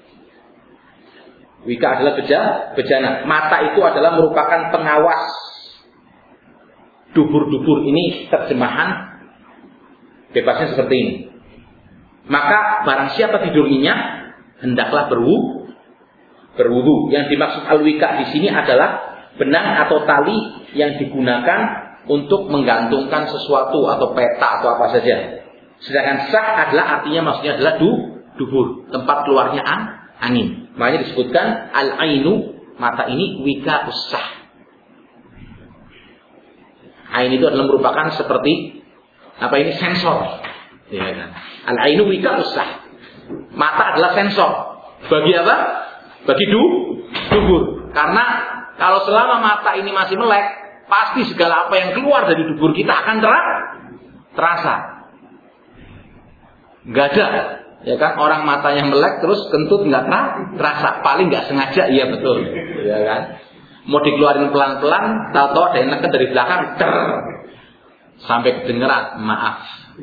S1: Wika adalah beja, bejana. Mata itu adalah merupakan pengawas. Dubur-dubur ini terjemahan bebasnya seperti ini. Maka barang siapa tidur nyenyak, hendaklah berwudu. Berwudu. Yang dimaksud al-wika di sini adalah benang atau tali yang digunakan untuk menggantungkan sesuatu atau peta atau apa saja. Sedangkan sah adalah artinya maksudnya adalah du, dubur, tempat keluarnya an, angin. Makanya disebutkan al-ainu, mata ini wika usah. Ain itu adalah merupakan seperti apa ini sensor. Ya kan? Al-ainu wika usah. Mata adalah sensor. Bagi apa? Bagi du, dubur. Karena kalau selama mata ini masih melek, pasti segala apa yang keluar dari dubur kita akan ter terasa. Gak ada, ya kan? Orang matanya melek terus kentut nggak terasa, paling nggak sengaja, iya betul, ya kan? Mau dikeluarin pelan-pelan, tahu-tahu ada yang neken dari belakang, ter, sampai kedengeran, maaf.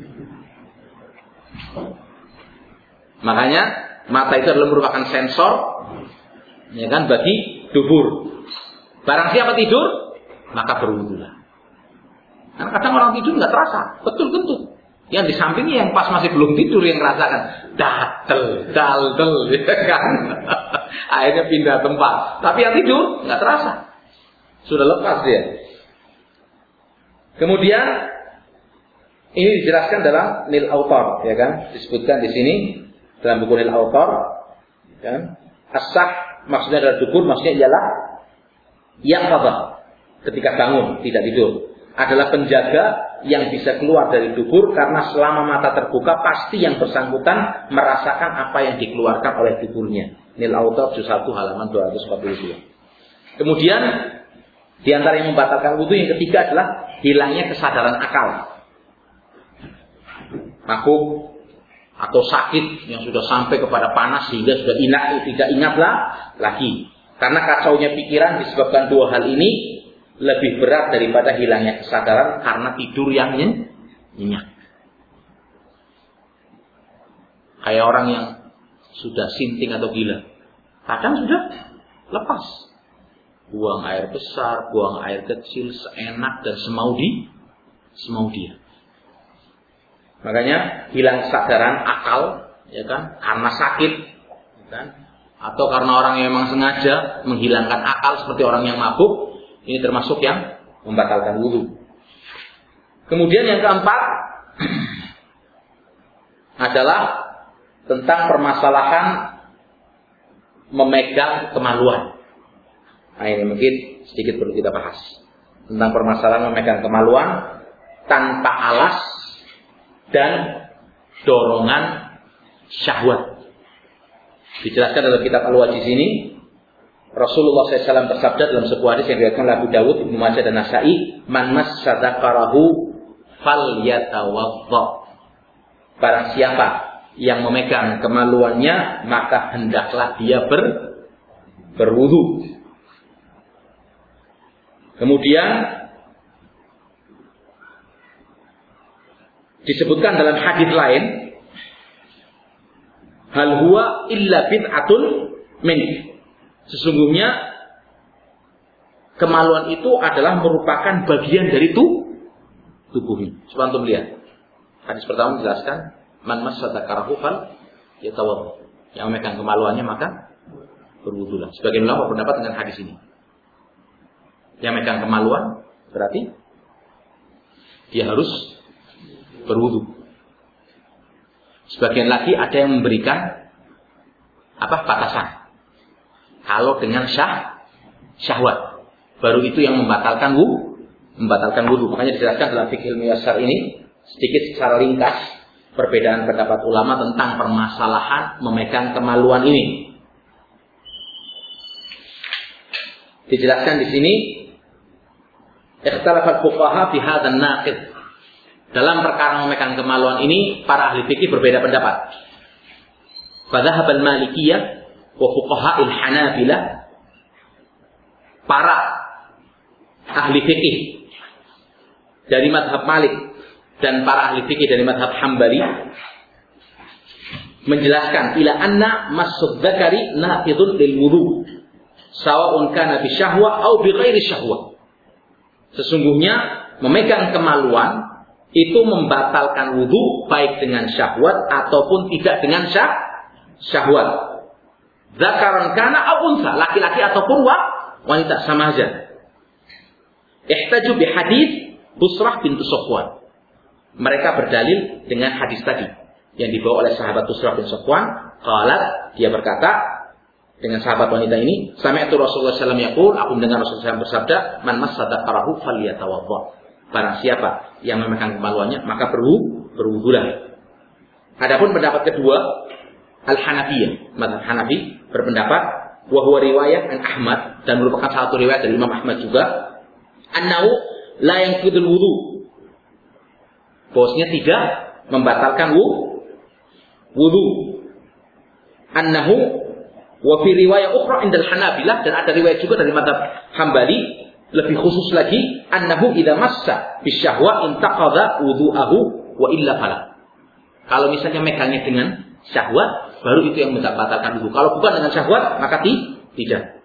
S1: Makanya mata itu adalah merupakan sensor, ya kan, bagi dubur. Barang siapa tidur, maka berwudulah. Karena kadang orang tidur nggak terasa, betul kentut. Yang di sampingnya yang pas masih belum tidur yang merasakan datel, daldel, ya kan? Akhirnya pindah tempat. Tapi yang tidur nggak terasa, sudah lepas dia. Kemudian ini dijelaskan dalam Nil Autar, ya kan? Disebutkan di sini dalam buku Nil Autar, kan? As-sah maksudnya adalah dubur, maksudnya ialah yang apa? Ketika bangun tidak tidur adalah penjaga yang bisa keluar dari dubur, karena selama mata terbuka pasti yang bersangkutan merasakan apa yang dikeluarkan oleh duburnya. Nil Autar juz satu halaman dua ratus empat puluh dua. Kemudian di antara yang membatalkan wudu yang ketiga adalah hilangnya kesadaran akal. Mabuk atau sakit yang sudah sampai kepada panas sehingga sudah ingat tidak ingatlah lagi. Karena kacaunya pikiran disebabkan dua hal ini lebih berat daripada hilangnya kesadaran karena tidur yang nyenyak. Kayak orang yang sudah sinting atau gila, kadang sudah lepas, buang air besar, buang air kecil, seenak dan semau di, semau dia. Makanya hilang kesadaran akal, ya kan, karena sakit, ya kan, atau karena orang yang memang sengaja menghilangkan akal seperti orang yang mabuk. Ini termasuk yang membatalkan wudu. Kemudian yang keempat adalah tentang permasalahan memegang kemaluan. Nah ini mungkin sedikit perlu kita bahas. Tentang permasalahan memegang kemaluan tanpa alas dan dorongan syahwat. Dijelaskan dalam kitab Al-Wajiz ini, Rasulullah shallallahu alaihi wasallam bersabda dalam sebuah hadis yang diriwayatkan oleh Abu Dawud, Ibnu Majah dan Nasa'i, "Man massa dzakarahu falyatawadda." Barang siapa yang memegang kemaluannya, maka hendaklah dia ber berwudu. Kemudian disebutkan dalam hadis lain, "Hal huwa illa bid'atun min." Sesungguhnya kemaluan itu adalah merupakan bagian dari tubuh tubuhnya. Coba antum lihat. Hadis pertama menjelaskan, man massa dzakarahu fal yatawadda. Yang memegang kemaluannya maka berwudulah. Sebagian ulama berpendapat dengan hadis ini. Yang memegang kemaluan berarti dia harus berwudu. Sebagian lagi ada yang memberikan apa batasan. Kalau dengan syah, syahwat, baru itu yang membatalkan wudu, membatalkan wudu. Makanya dijelaskan dalam fikih Muyassar ini sedikit secara ringkas perbedaan pendapat ulama tentang permasalahan memegang kemaluan ini. Dijelaskan di sini, ikhtalafal fuqaha fi hadzal naqid. Dalam perkara memegang kemaluan ini, para ahli fikih berbeda pendapat. Fadhahab al-Malikiyah wa fuqaha'il Hanabilah, para ahli fikih dari mazhab Malik dan para ahli fikih dari mazhab Hambali menjelaskan ila anna masud dzakari naqidun lil wudu sawa'un kana bi syahwah au bi ghairi syahwah. Sesungguhnya memegang kemaluan itu membatalkan wudu baik dengan syahwat ataupun tidak dengan syah, syahwat. Dzakaran kana au unsa, laki-laki ataupun wanita sama aja. Ihtaju bi hadis Busrah bintu Safwan. Mereka berdalil dengan hadis tadi yang dibawa oleh sahabat Busrah bin Safwan. Qalat, dia berkata dengan sahabat wanita ini, sami'tu Rasulullah sallallahu alaihi wasallam yaqul, aku mendengar Rasulullah sallallahu alaihi wasallam bersabda, man masadaqarahu falyatawadda. Barang siapa yang memegang kemaluannya maka berwudu, berwudulah. Adapun pendapat kedua, Al-Hanafiyah, mazhab Hanafi berpendapat wa huwa riwayah an Ahmad, dan merupakan satu riwayat dari Imam Ahmad juga, annahu la yanqidul wudu, bahwasanya tidak membatalkan wudu. Annahu wa fi riwayah ukhra indal Hanabilah, dan ada riwayat juga dari mazhab Hambali lebih khusus lagi, annahu idza massa bisyahwa intaqadha wudu'ahu wa illa fala. Kalau misalnya megangnya dengan syahwat, baru itu yang membatalkan wudu. Kalau bukan dengan syahwat, maka tidak.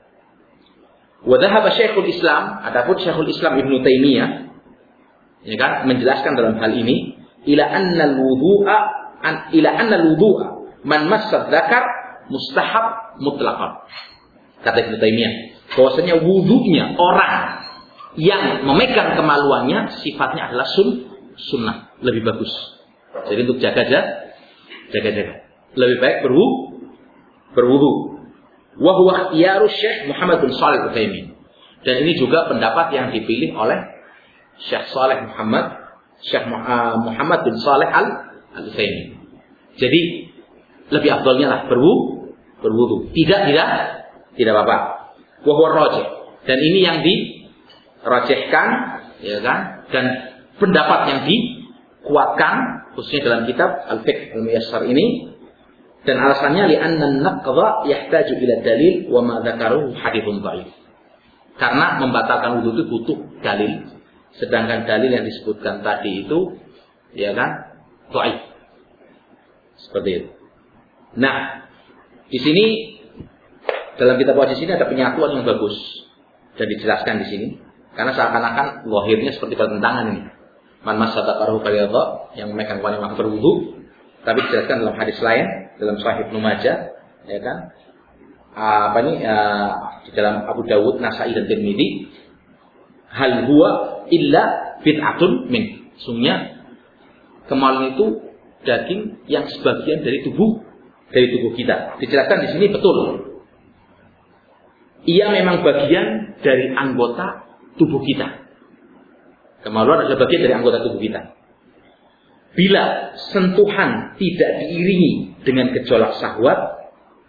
S1: Wa dhahaba Syekhul Islam, adapun Syekhul Islam Ibnu Taimiyah, ya kan, menjelaskan dalam hal ini, ila annal wudu'a an ila annal wudu'a man massa dzakar mustahab mutlaqan. Kata Ibnu Taimiyah, bahwasanya wudunya orang yang memegang kemaluannya sifatnya adalah sun, sunnah, lebih bagus. Jadi untuk jaga-jaga, jaga-jaga, lebih baik berwudu, berwudu. Wa huwa ikhtiyaru Syekh Muhammad bin Shalih Al-Utsaimin. Dan ini juga pendapat yang dipilih oleh Syekh Shalih Muhammad Syekh Muhammad bin Shalih Al-Utsaimin. Jadi lebih afdalnya lah berwudu, berwudu. Tidak tidak tidak apa-apa. Wa huwa rajih. Dan ini yang dirajihkan, ya kan? Dan pendapat yang dikuatkan khususnya dalam kitab Al-Fiqh Al-Muyassar ini. Dan alasannya li'anna an-naqdha yahtaju ila dalil wa ma dzakaruhu hadithun dhaif. Karena membatalkan wudu itu butuh dalil, sedangkan dalil yang disebutkan tadi itu, ya kan, dhaif. Seperti itu. Nah, di sini dalam kitab wajib sini ada penyatuan yang bagus dan dijelaskan di sini. Karena seakan-akan lahirnya seperti bertentangan ini. Man masadaqarahu falyadha, yang memegang kemaluan maka berwudu. Tapi dijelaskan dalam hadis lain, dalam Sahih Ibnu Majah, ya kan? Apa ini? Uh, di dalam Abu Dawud, Nasa'i dan Tirmidzi, hal huwa illa bid'atun min. Sungguhnya kemaluan itu daging yang sebagian dari tubuh dari tubuh kita. Dijelaskan di sini betul. Ia memang bagian dari anggota tubuh kita. Kemaluan adalah bagian dari anggota tubuh kita. Bila sentuhan tidak diiringi dengan gejolak syahwat,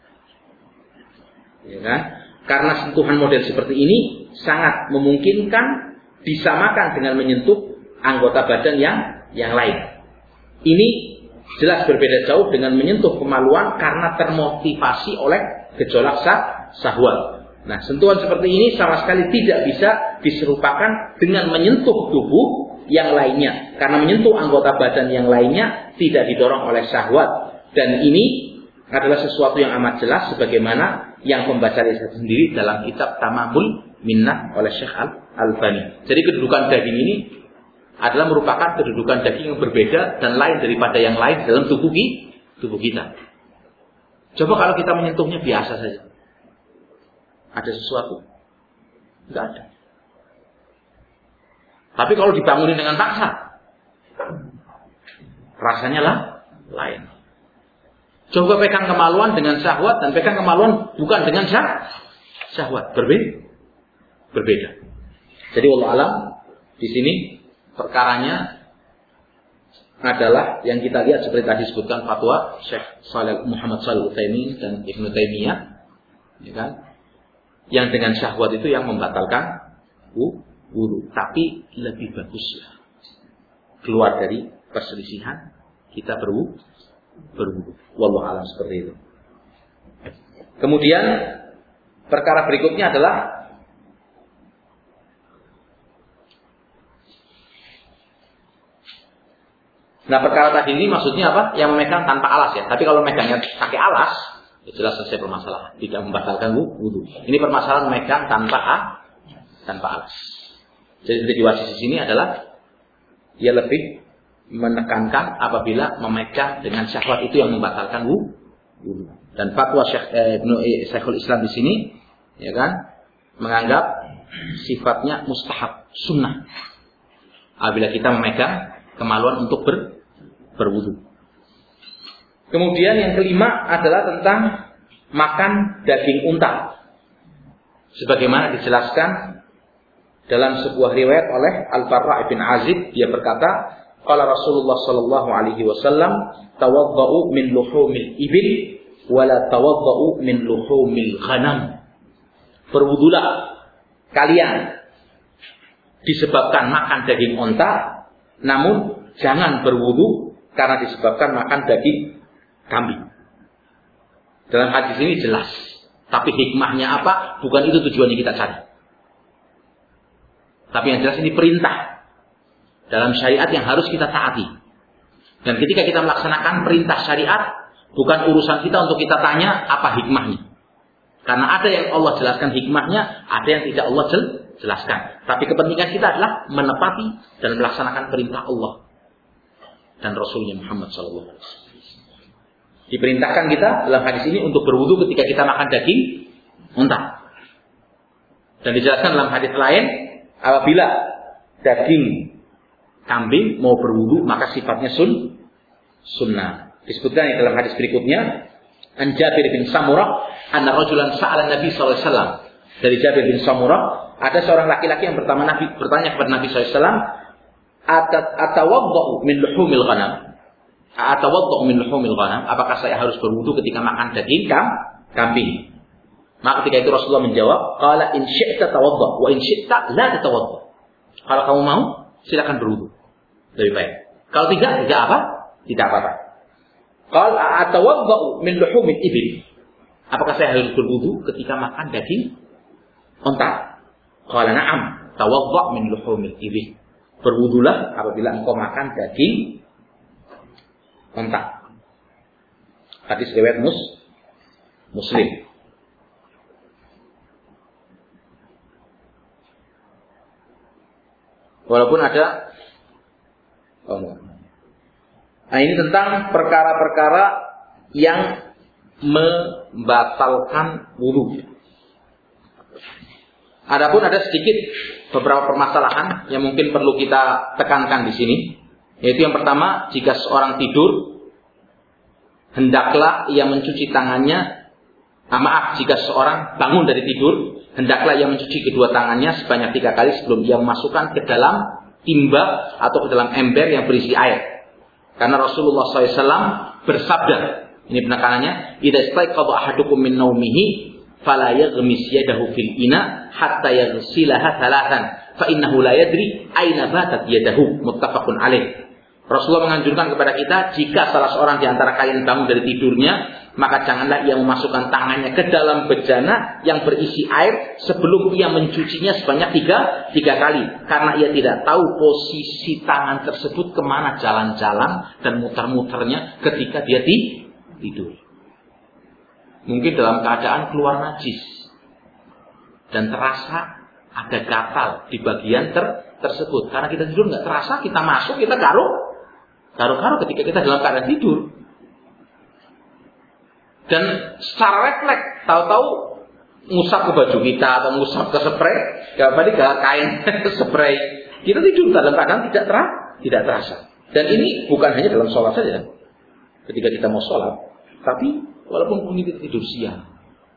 S1: ya kan? Karena sentuhan model seperti ini sangat memungkinkan disamakan dengan menyentuh anggota badan yang yang lain. Ini jelas berbeda jauh dengan menyentuh kemaluan karena termotivasi oleh gejolak syahwat. Nah, sentuhan seperti ini sama sekali tidak bisa diserupakan dengan menyentuh tubuh yang lainnya, karena menyentuh anggota badan yang lainnya tidak didorong oleh syahwat. Dan ini adalah sesuatu yang amat jelas sebagaimana yang pembaca risalah sendiri dalam kitab Tamamul Minnah oleh Syekh Al-Albani. Jadi kedudukan daging ini adalah merupakan kedudukan daging yang berbeda dan lain daripada yang lain dalam tubuh kita. Coba kalau kita menyentuhnya biasa saja, ada sesuatu? Tidak ada. Tapi kalau dibangunin dengan paksa, rasanya lah lain. Coba pegang kemaluan dengan syahwat dan pegang kemaluan bukan dengan syah, syahwat, berbeda. Berbeda. Jadi wallahu alam, di sini perkaranya adalah yang kita lihat seperti tadi disebutkan fatwa Syekh Shalih Muhammad Shalih Al-Utsaimin dan Ibnu Taimiyah, ya kan? Yang dengan syahwat itu yang membatalkan wudu, tapi lebih baguslah keluar dari perselisihan kita berwudu, berwudu. Wallahu a'lam seperti itu. Kemudian perkara berikutnya adalah nah perkara tadi ini maksudnya apa? Yang memegang tanpa alas ya. Tapi kalau megangnya pakai alas, ya jelas selesai permasalahan. Tidak membatalkan wudu. Ini permasalahan memegang tanpa a, tanpa alas. Jadi di wasis di sini adalah dia lebih menekankan apabila memegang dengan syahwat itu yang membatalkan wudu. Dan fatwa Syekh eh, Ibnu Syekhul Islam di sini, ya kan, menganggap sifatnya mustahab, sunnah. Apabila kita memegang kemaluan untuk ber, berwudu. Kemudian yang kelima adalah tentang makan daging unta. Sebagaimana dijelaskan dalam sebuah riwayat oleh Al-Barra' bin Azib, dia berkata, qala Rasulullah sallallahu alaihi wasallam, tawadda'u min luhumil ibil wa la tawadda'u min luhumil ghanam. Berwudulah kalian disebabkan makan daging unta, namun jangan berwudu karena disebabkan makan daging kambing. Dalam hadis ini jelas. Tapi hikmahnya apa? Bukan itu tujuannya kita cari. Tapi yang jelas ini perintah dalam syariat yang harus kita taati. Dan ketika kita melaksanakan perintah syariat, bukan urusan kita untuk kita tanya apa hikmahnya. Karena ada yang Allah jelaskan hikmahnya, ada yang tidak Allah jelaskan. Tapi kepentingan kita adalah menepati dan melaksanakan perintah Allah dan Rasulnya Muhammad sallallahu alaihi wasallam. Diperintahkan kita dalam hadis ini untuk berwudu ketika kita makan daging unta. Dan dijelaskan dalam hadis lain, apabila daging kambing mau berwudu maka sifatnya sun sunnah. Disebutkan dalam hadis berikutnya, an Jabir bin Samurah, anna rajulan sa'ala Nabi sallallahu alaihi wasallam. Dari Jabir bin Samurah, ada seorang laki-laki yang pertama Nabi bertanya kepada Nabi sallallahu alaihi wasallam, "Atawaddau min luhumil ghanam?" Atawaddau min luhumil ghanam? Apakah saya harus berwudu ketika makan daging kambing? Maka ketika itu Rasulullah menjawab, "Qala in syi'ta tawadda wa in syi'ta la tatawadda." Kalau kamu mau, silakan berwudu. Lebih baik. Kalau tidak, tidak apa? Tidak apa-apa. Qala atawaddau min luhumil ibil? Apakah saya harus berwudu ketika makan daging unta? Qala na'am, tawadda min luhumil ibil. Berwudulah apabila engkau makan daging unta. Hadis riwayat mus Muslim. Walaupun ada oh, nah ini tentang perkara-perkara yang membatalkan wudu. Adapun ada sedikit beberapa permasalahan yang mungkin perlu kita tekankan di sini. Yaitu yang pertama, jika seorang tidur, hendaklah ia mencuci tangannya. Ah, maaf, jika seorang bangun dari tidur, hendaklah ia mencuci kedua tangannya sebanyak tiga kali sebelum ia memasukkan ke dalam timba atau ke dalam ember yang berisi air. Karena Rasulullah shallallahu alaihi wasallam bersabda, ini penekanannya, "Idza istayqadha ahadukum min naumihi fala yaghmis yadahu fil ina hatta yaghsilaha thalathan fa innahu la yadri aina batat yadahu." Muttafaqun alaih. Rasulullah menganjurkan kepada kita, jika salah seorang di antara kalian bangun dari tidurnya, maka janganlah ia memasukkan tangannya ke dalam bejana yang berisi air sebelum ia mencucinya sebanyak tiga, tiga kali. Karena ia tidak tahu posisi tangan tersebut kemana jalan-jalan dan muter-muternya ketika dia tidur. Mungkin dalam keadaan keluar najis dan terasa ada gatal di bagian ter tersebut. Karena kita tidur nggak terasa, kita masuk, kita garuk. Garuk-garuk ketika kita dalam keadaan tidur. Dan secara refleks, tahu-tahu ngusap ke baju kita atau ngusap ke spray, kembali ke kain spray. Kita tidur dalam keadaan tidak terasa, tidak terasa. Dan ini bukan hanya dalam sholat saja. Ketika kita mau sholat, tapi walaupun kita tidur siang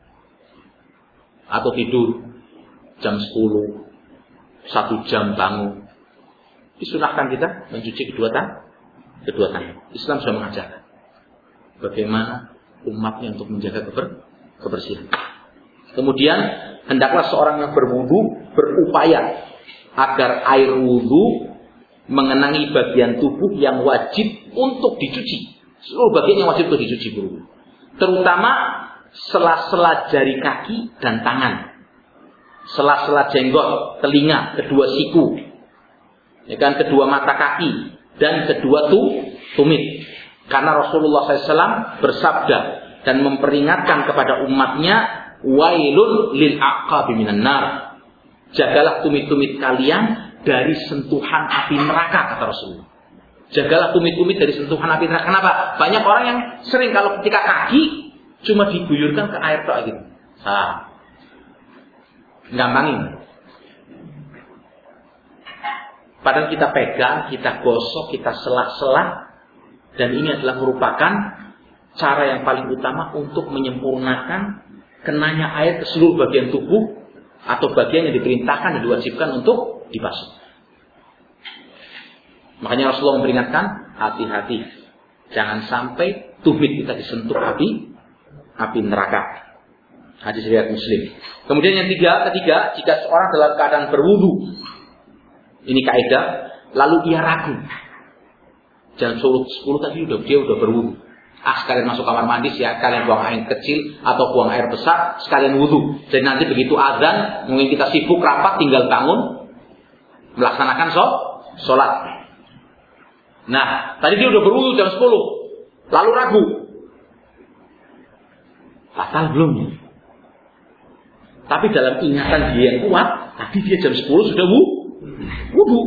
S1: atau tidur jam sepuluh, satu jam bangun, disunahkan kita mencuci kedua tangan. Kedua tangan. Islam sudah mengajarkan bagaimana umatnya untuk menjaga keber, kebersihan. Kemudian hendaklah seorang yang berwudu berupaya agar air wudu mengenangi bagian tubuh yang wajib untuk dicuci. Seluruh bagian yang wajib untuk dicuci berwudu. Terutama sela-sela jari kaki dan tangan. Sela-sela jenggot, telinga, kedua siku. Ya kan, kedua mata kaki dan kedua tu, tumit. Karena Rasulullah shallallahu alaihi wasallam bersabda dan memperingatkan kepada umatnya, wailun lil aqabi minan nar. Jagalah tumit-tumit kalian dari sentuhan api neraka, kata Rasulullah. Jagalah tumit-tumit dari sentuhan api neraka. Kenapa? Banyak orang yang sering kalau ketika kaki cuma diguyurkan ke air tok gitu. Nah, gampangin. Padahal kita pegang, kita gosok, kita selah-selah. Dan ini adalah merupakan cara yang paling utama untuk menyempurnakan kenanya air ke seluruh bagian tubuh atau bagian yang diperintahkan dan diwajibkan untuk dibasuh. Makanya Rasulullah memperingatkan, hati-hati, jangan sampai tumit kita disentuh api api neraka. Hadis riwayat Muslim. Kemudian yang tiga, ketiga, jika seorang dalam keadaan berwudu, ini kaidah, lalu ia ragu. Jam sepuluh tadi udah dia udah berwudu. Ah, sekalian masuk kamar mandi ya, sekalian buang air kecil atau buang air besar, sekalian wudu. Jadi nanti begitu azan, mungkin kita sibuk rapat, tinggal bangun melaksanakan sholat. Nah, tadi dia udah berwudu jam sepuluh, lalu ragu. Batal belum ya? Tapi dalam ingatan dia yang kuat, tadi dia jam sepuluh sudah wudu.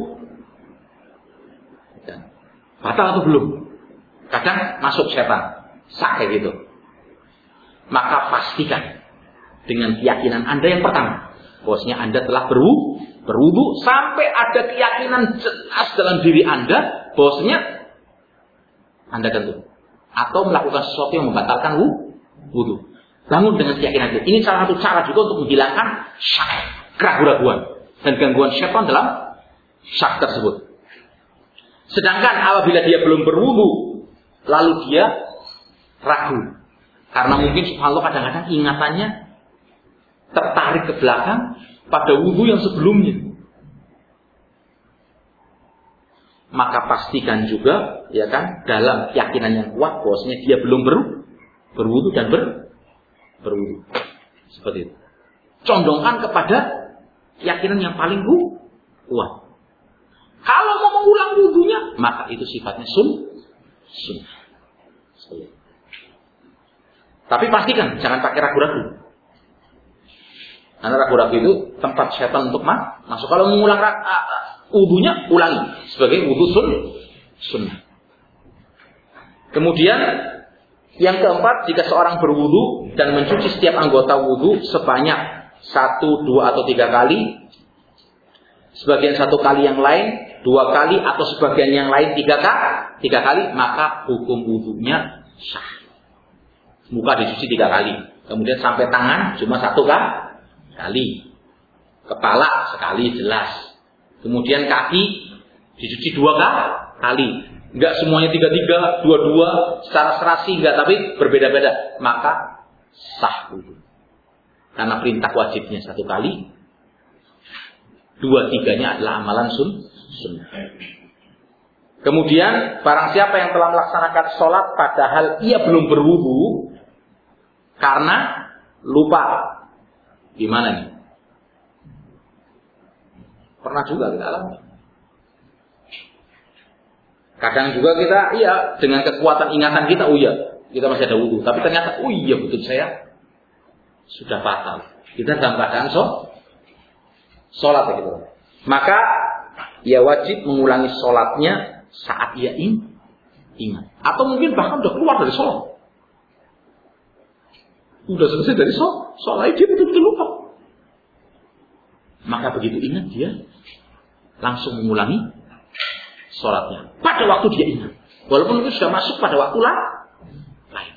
S1: Batal atau belum? Kadang masuk setan, sak kayak gitu. Maka pastikan dengan keyakinan Anda yang pertama, bahwasanya Anda telah berwudu, berwudu sampai ada keyakinan jelas dalam diri Anda, bahwasanya Anda tentu atau melakukan sesuatu yang membatalkan wudu. Namun dengan keyakinan ini salah satu cara juga untuk menghilangkan syak, keraguan-keraguan dan gangguan syaitan dalam syak tersebut. Sedangkan apabila dia belum berwudu, lalu dia ragu. Karena mungkin subhanallah kadang-kadang ingatannya tertarik ke belakang pada wudu yang sebelumnya. Maka pastikan juga, ya kan, dalam keyakinan yang kuat bahwasanya dia belum ber, berwudu dan ber, berwudu. Seperti itu. Condongkan kepada keyakinan yang paling kuat. Kalau mau mengulang wudunya, maka itu sifatnya sun, sunnah. Tapi pastikan jangan pakai ragu-ragu. Karena ragu-ragu itu tempat setan untuk masuk. Kalau mengulang wudunya, ulangi sebagai wudu sun, sunnah. Kemudian yang keempat, jika seorang berwudu dan mencuci setiap anggota wudu sebanyak satu, dua atau tiga kali, sebagian satu kali yang lain dua kali atau sebagian yang lain tiga kali, tiga kali, maka hukum wudunya sah. Muka dicuci tiga kali, kemudian sampai tangan cuma satu kali, kepala sekali jelas, kemudian kaki dicuci dua kali, enggak semuanya tiga-tiga, dua-dua, secara serasi enggak, tapi berbeda-beda, maka sah wudu. Karena perintah wajibnya satu kali, dua-tiganya adalah amalan sun. Sunnah. Kemudian barang siapa yang telah melaksanakan sholat padahal ia belum berwudu karena lupa, gimana nih? Pernah juga kita alami. Kadang juga kita, iya, dengan kekuatan ingatan kita, oh iya, kita masih ada wudu, tapi ternyata, oh iya betul saya sudah batal. Kita dalam keadaan sholat gitu. Maka ia wajib mengulangi sholatnya saat ia ingat. Atau mungkin bahkan sudah keluar dari sholat. Sudah selesai dari sholat. Sholat dia betul-betul lupa. Maka begitu ingat dia langsung mengulangi sholatnya. Pada waktu dia ingat. Walaupun itu sudah masuk pada waktu lain.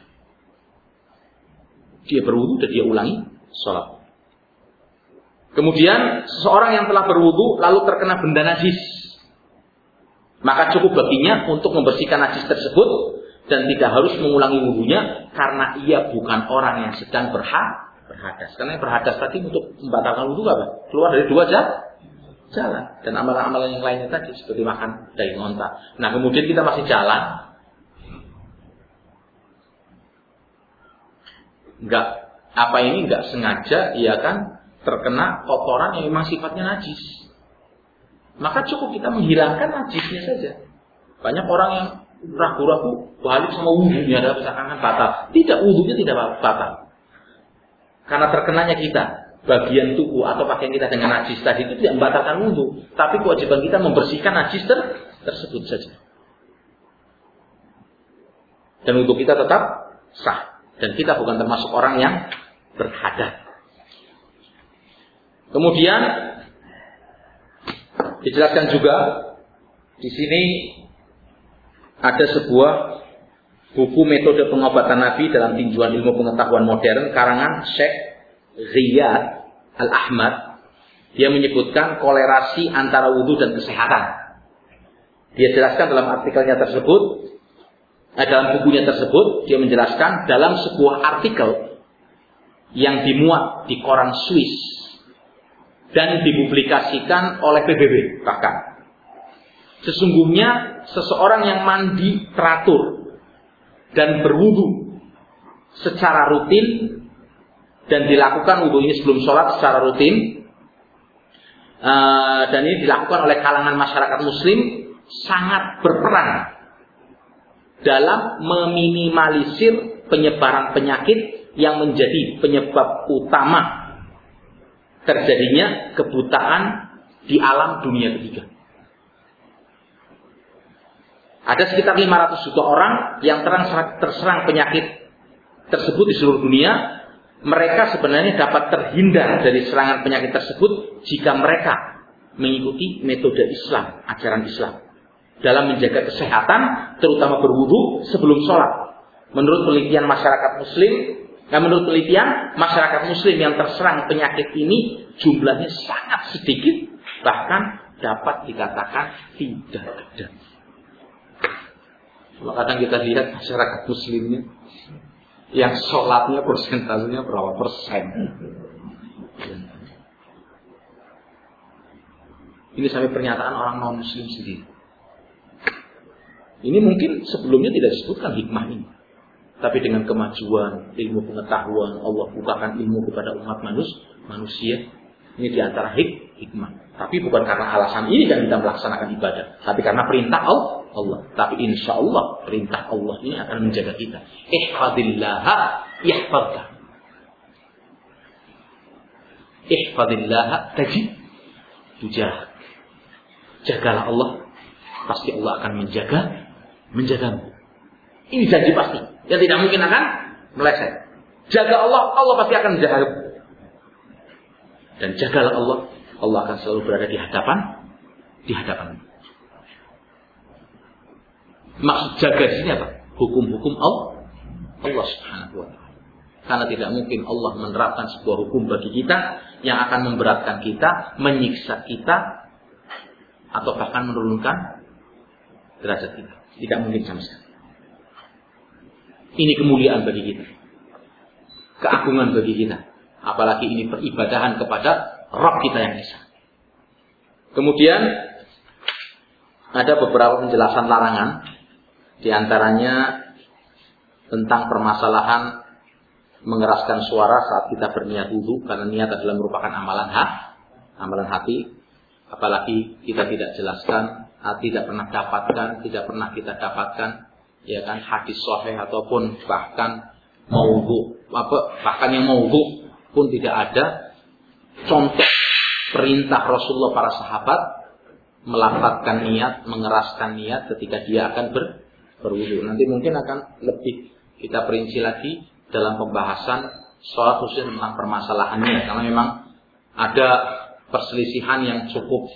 S1: Dia berwudu dan dia ulangi sholat. Kemudian seseorang yang telah berwudu lalu terkena benda najis, maka cukup baginya untuk membersihkan najis tersebut dan tidak harus mengulangi wudunya karena ia bukan orang yang sedang berhadas. Karena berhadas tadi untuk membatalkan wudu apa? Keluar dari dua jalan dan amalan-amalan yang lainnya tadi seperti makan daging onta. Nah kemudian kita masih jalan, nggak apa ini nggak sengaja, ya kan, terkena kotoran yang memang sifatnya najis. Maka cukup kita menghilangkan najisnya saja. Banyak orang yang ragu-ragu balik sama wudhunya, ada misalkan batal. Tidak, wudhunya tidak batal. Karena terkenanya kita, bagian tubuh atau pakaian kita dengan najis tadi itu tidak membatalkan wudhu. Tapi kewajiban kita membersihkan najis ter tersebut saja. Dan wudhu kita tetap sah. Dan kita bukan termasuk orang yang berhadas. Kemudian dijelaskan juga di sini ada sebuah buku metode pengobatan Nabi dalam tinjauan ilmu pengetahuan modern karangan Syekh Riyad Al-Ahmad. Dia menyebutkan kolerasi antara wudhu dan kesehatan. Dia jelaskan dalam artikelnya tersebut, eh, dalam bukunya tersebut, dia menjelaskan dalam sebuah artikel yang dimuat di koran Swiss dan dipublikasikan oleh P B B bahkan. Sesungguhnya seseorang yang mandi teratur dan berwudu secara rutin dan dilakukan wudu ini sebelum sholat secara rutin, uh, dan ini dilakukan oleh kalangan masyarakat Muslim, sangat berperan dalam meminimalisir penyebaran penyakit yang menjadi penyebab utama terjadinya kebutaan di alam dunia ketiga. Ada sekitar lima ratus juta orang yang terserang, terserang penyakit tersebut di seluruh dunia. Mereka sebenarnya dapat terhindar dari serangan penyakit tersebut jika mereka mengikuti metode Islam, ajaran Islam, dalam menjaga kesehatan, terutama berwudu sebelum sholat. Menurut penelitian masyarakat Muslim, nah menurut penelitian masyarakat Muslim yang terserang penyakit ini jumlahnya sangat sedikit, bahkan dapat dikatakan tidak ada. Kalau kadang kita lihat masyarakat Muslimnya yang sholatnya persentasenya berapa persen? Ini sampai pernyataan orang non Muslim sendiri. Ini mungkin sebelumnya tidak disebutkan hikmah ini, tapi dengan kemajuan ilmu pengetahuan, Allah bukakan ilmu kepada umat manusia. Ini diantara hik hikmah. Tapi bukan karena alasan ini kan kita melaksanakan ibadah, tapi karena perintah Allah. Tapi insya Allah perintah Allah ini akan menjaga kita. Ihfadillaha yahfadka. Ihfadillaha tajid tujah. Jagalah Allah, pasti Allah akan menjaga menjagamu. Ini janji pasti, yang tidak mungkin akan meleset. Jaga Allah, Allah pasti akan menjagamu. Dan jagalah Allah, Allah akan selalu berada di hadapan di hadapan. Maksud jaga di sini apa? Hukum-hukum Allah, Allah Subhanahu wa taala. Karena tidak mungkin Allah menerapkan sebuah hukum bagi kita yang akan memberatkan kita, menyiksa kita, atau bahkan menurunkan derajat kita. Tidak mungkin sama sekali. Ini kemuliaan bagi kita, keagungan bagi kita. Apalagi ini peribadahan kepada Rabb kita yang esa. Kemudian ada beberapa penjelasan larangan, di antaranya tentang permasalahan mengeraskan suara saat kita berniat wudu, karena niat adalah merupakan amalan hak, amalan hati. Apalagi kita tidak jelaskan, tidak pernah dapatkan, tidak pernah kita dapatkan, ya kan, hadis sahih ataupun bahkan maudhu, apa bahkan yang maudhu pun tidak ada contoh perintah Rasulullah para sahabat melafazkan niat, mengeraskan niat ketika dia akan ber, berwudu. Nanti mungkin akan lebih kita perinci lagi dalam pembahasan sholat khusus tentang permasalahannya, karena memang ada perselisihan yang cukup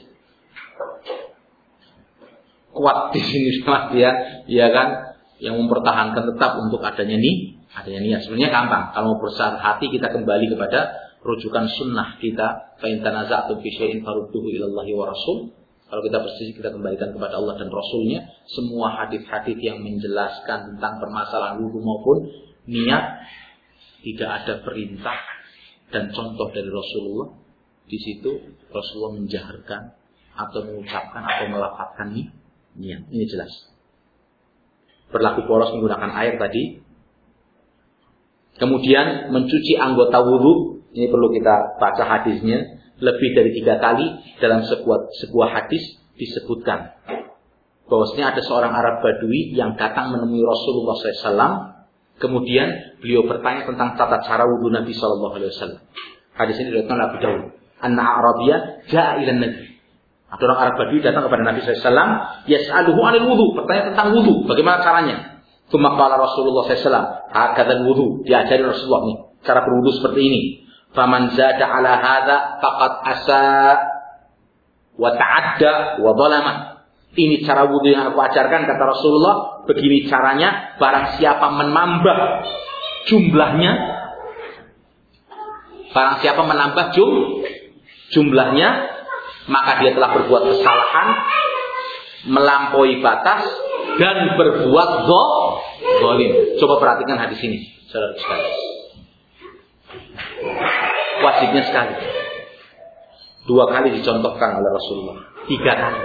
S1: kuat di sini sama dia, ya kan, yang mempertahankan tetap untuk adanya nih, adanya niat. Sebenarnya gampang, kalau mau bersah hati kita kembali kepada rujukan sunnah kita. Fa in tanaza'tum fi syai'in farudduhu ila Allahi wa Rasul. Kalau kita berselisih, kita kembalikan kepada Allah dan Rasulnya. Semua hadis-hadis yang menjelaskan tentang permasalahan wudu maupun niat, tidak ada perintah dan contoh dari Rasulullah. Di situ Rasulullah menjaharkan atau mengucapkan atau melafazkan niat. Ini jelas. Berlaku poros menggunakan air tadi Kemudian mencuci anggota wudhu, ini perlu kita baca hadisnya, lebih dari tiga kali dalam sebuah, sebuah hadis disebutkan bahwasanya ada seorang Arab Badui yang datang menemui Rasulullah shallallahu alaihi wasallam. Kemudian beliau bertanya tentang tata cara wudhu Nabi shallallahu alaihi wasallam. Hadis ini diriwayatkan oleh Abu Dawud. Anna Arabiyya ja'a ila Nabi. Ada orang Arab Badui datang kepada Nabi shallallahu alaihi wasallam, yas'aluhu 'anil wudhu, bertanya tentang wudhu, bagaimana caranya. Tsumma qala Rasulullah shallallahu alaihi wasallam, hakadzal wudhu, diajari Rasulullah nih, cara berwudhu seperti ini. Faman zada 'ala hadza faqad asa wa ta'adda wa zalama. Ini cara wudhu yang aku ajarkan, kata Rasulullah. Begini caranya, barang siapa menambah jumlahnya, barang siapa menambah jum, jumlahnya, maka dia telah berbuat kesalahan, melampaui batas, dan berbuat zalim. Coba perhatikan hadis ini, saudara sekalian. Wajibnya sekali. Dua kali dicontohkan oleh Rasulullah. Tiga kali.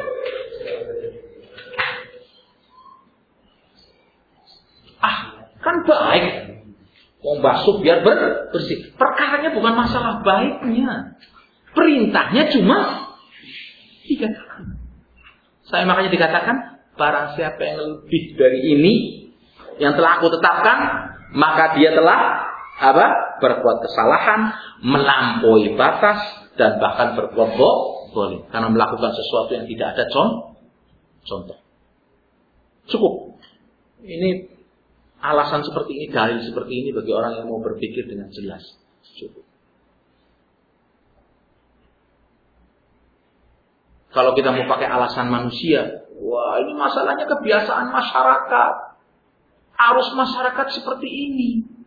S1: Ah, kan baik. Mau basuh biar bersih. Perkaranya bukan masalah baiknya. Perintahnya cuma tiga kali. Saya makanya dikatakan, barang siapa yang lebih dari ini yang telah aku tetapkan, maka dia telah apa? Berbuat kesalahan, melampaui batas, dan bahkan berbuat zalim karena melakukan sesuatu yang tidak ada contoh. Cukup. Ini alasan seperti ini, dalil seperti ini bagi orang yang mau berpikir dengan jelas. Cukup. Kalau kita mau pakai alasan manusia, wah ini masalahnya kebiasaan masyarakat. Arus masyarakat seperti ini.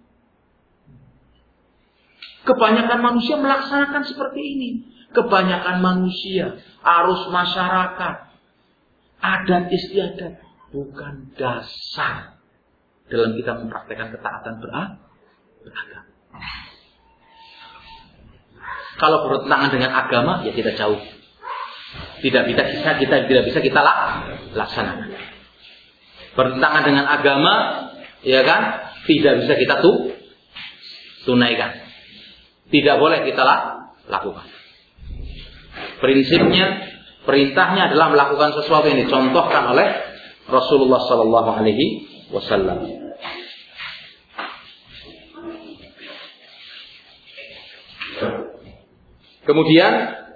S1: Kebanyakan manusia melaksanakan seperti ini. Kebanyakan manusia, arus masyarakat, adat istiadat bukan dasar dalam kita mempraktekkan ketaatan beragama. Kalau bertentangan dengan agama, ya kita jauh. Tidak bisa kita, kita tidak bisa kita laksanakan. Bertentangan dengan agama, ya kan? Tidak bisa kita tuh tunaikan. Tidak boleh kita lakukan. Prinsipnya, perintahnya adalah melakukan sesuatu yang dicontohkan oleh Rasulullah Sallallahu Alaihi Wasallam. Kemudian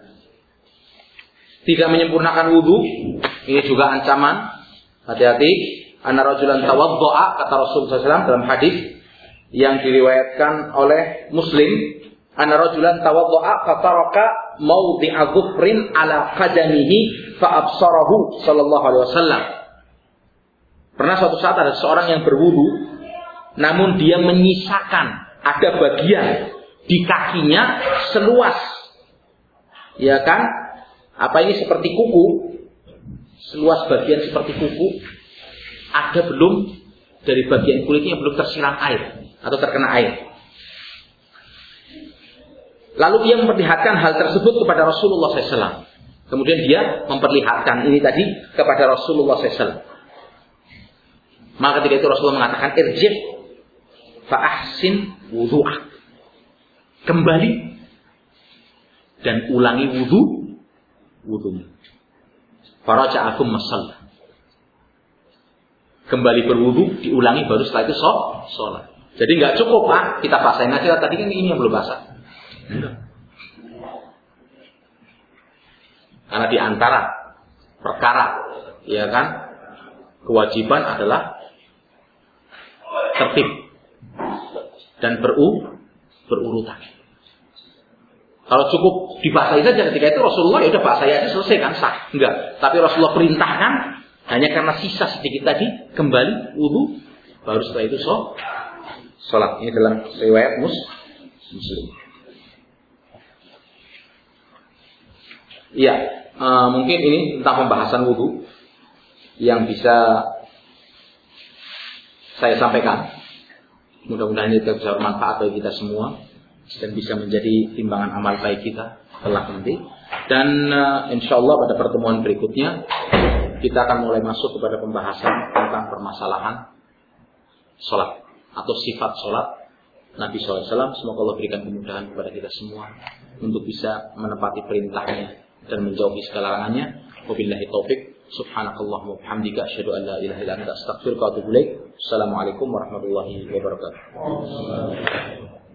S1: tidak menyempurnakan wudhu, ini juga ancaman. Hati-hati. Anna rajulan tawaddo'a, kata Rasulullah sallallahu alaihi wasallam dalam hadis yang diriwayatkan oleh Muslim. Anna rajulan tawaddo'a fataraka mawdi'a dhufrin ala qadamihi fa'absarahu sallallahu alaihi wasallam. Pernah suatu saat ada seorang yang berwudu, namun dia menyisakan ada bagian di kakinya seluas, ya kan? Apa ini seperti kuku? Seluas bagian seperti kuku, ada belum dari bagian kulitnya yang belum tersiram air atau terkena air. Lalu ia memperlihatkan hal tersebut kepada Rasulullah sallallahu alaihi wasallam. Kemudian dia memperlihatkan ini tadi kepada Rasulullah sallallahu alaihi wasallam. Maka ketika itu Rasulullah mengatakan, irji' fa ahsin wudu'ak. Kembali dan ulangi wudu wudunya. Faraja'akum masalla. Kembali berwudu, diulangi baru setelah itu sholat. Jadi nggak cukup Pak, kita basahin aja. Tadi kan ini yang belum basah. Karena di antara perkara, ya kan, kewajiban adalah tertib dan beru berurutan. Kalau cukup dibasahi saja ketika itu Rasulullah ya udah basahi aja selesai kan sah. Enggak. Tapi Rasulullah perintahkan hanya karena sisa sedikit tadi kembali wudu baru setelah itu sholat. Ini dalam riwayat mus Muslim. Iya, uh, mungkin ini tentang pembahasan wudu yang bisa saya sampaikan. Mudah-mudahan itu bisa bermanfaat bagi kita semua dan bisa menjadi timbangan amal baik kita kelak nanti. Dan uh, insya Allah pada pertemuan berikutnya kita akan mulai masuk kepada pembahasan tentang permasalahan sholat atau sifat sholat Nabi shallallahu alaihi wasallam. Semoga Allah berikan kemudahan kepada kita semua untuk bisa menepati perintahnya dan menjauhi segala larangannya. Wabillahi taufik. Subhanakallahumma wa bihamdika asyhadu an la ilaha illa anta astaghfiruka wa atubu ilaik. Assalamualaikum warahmatullahi wabarakatuh.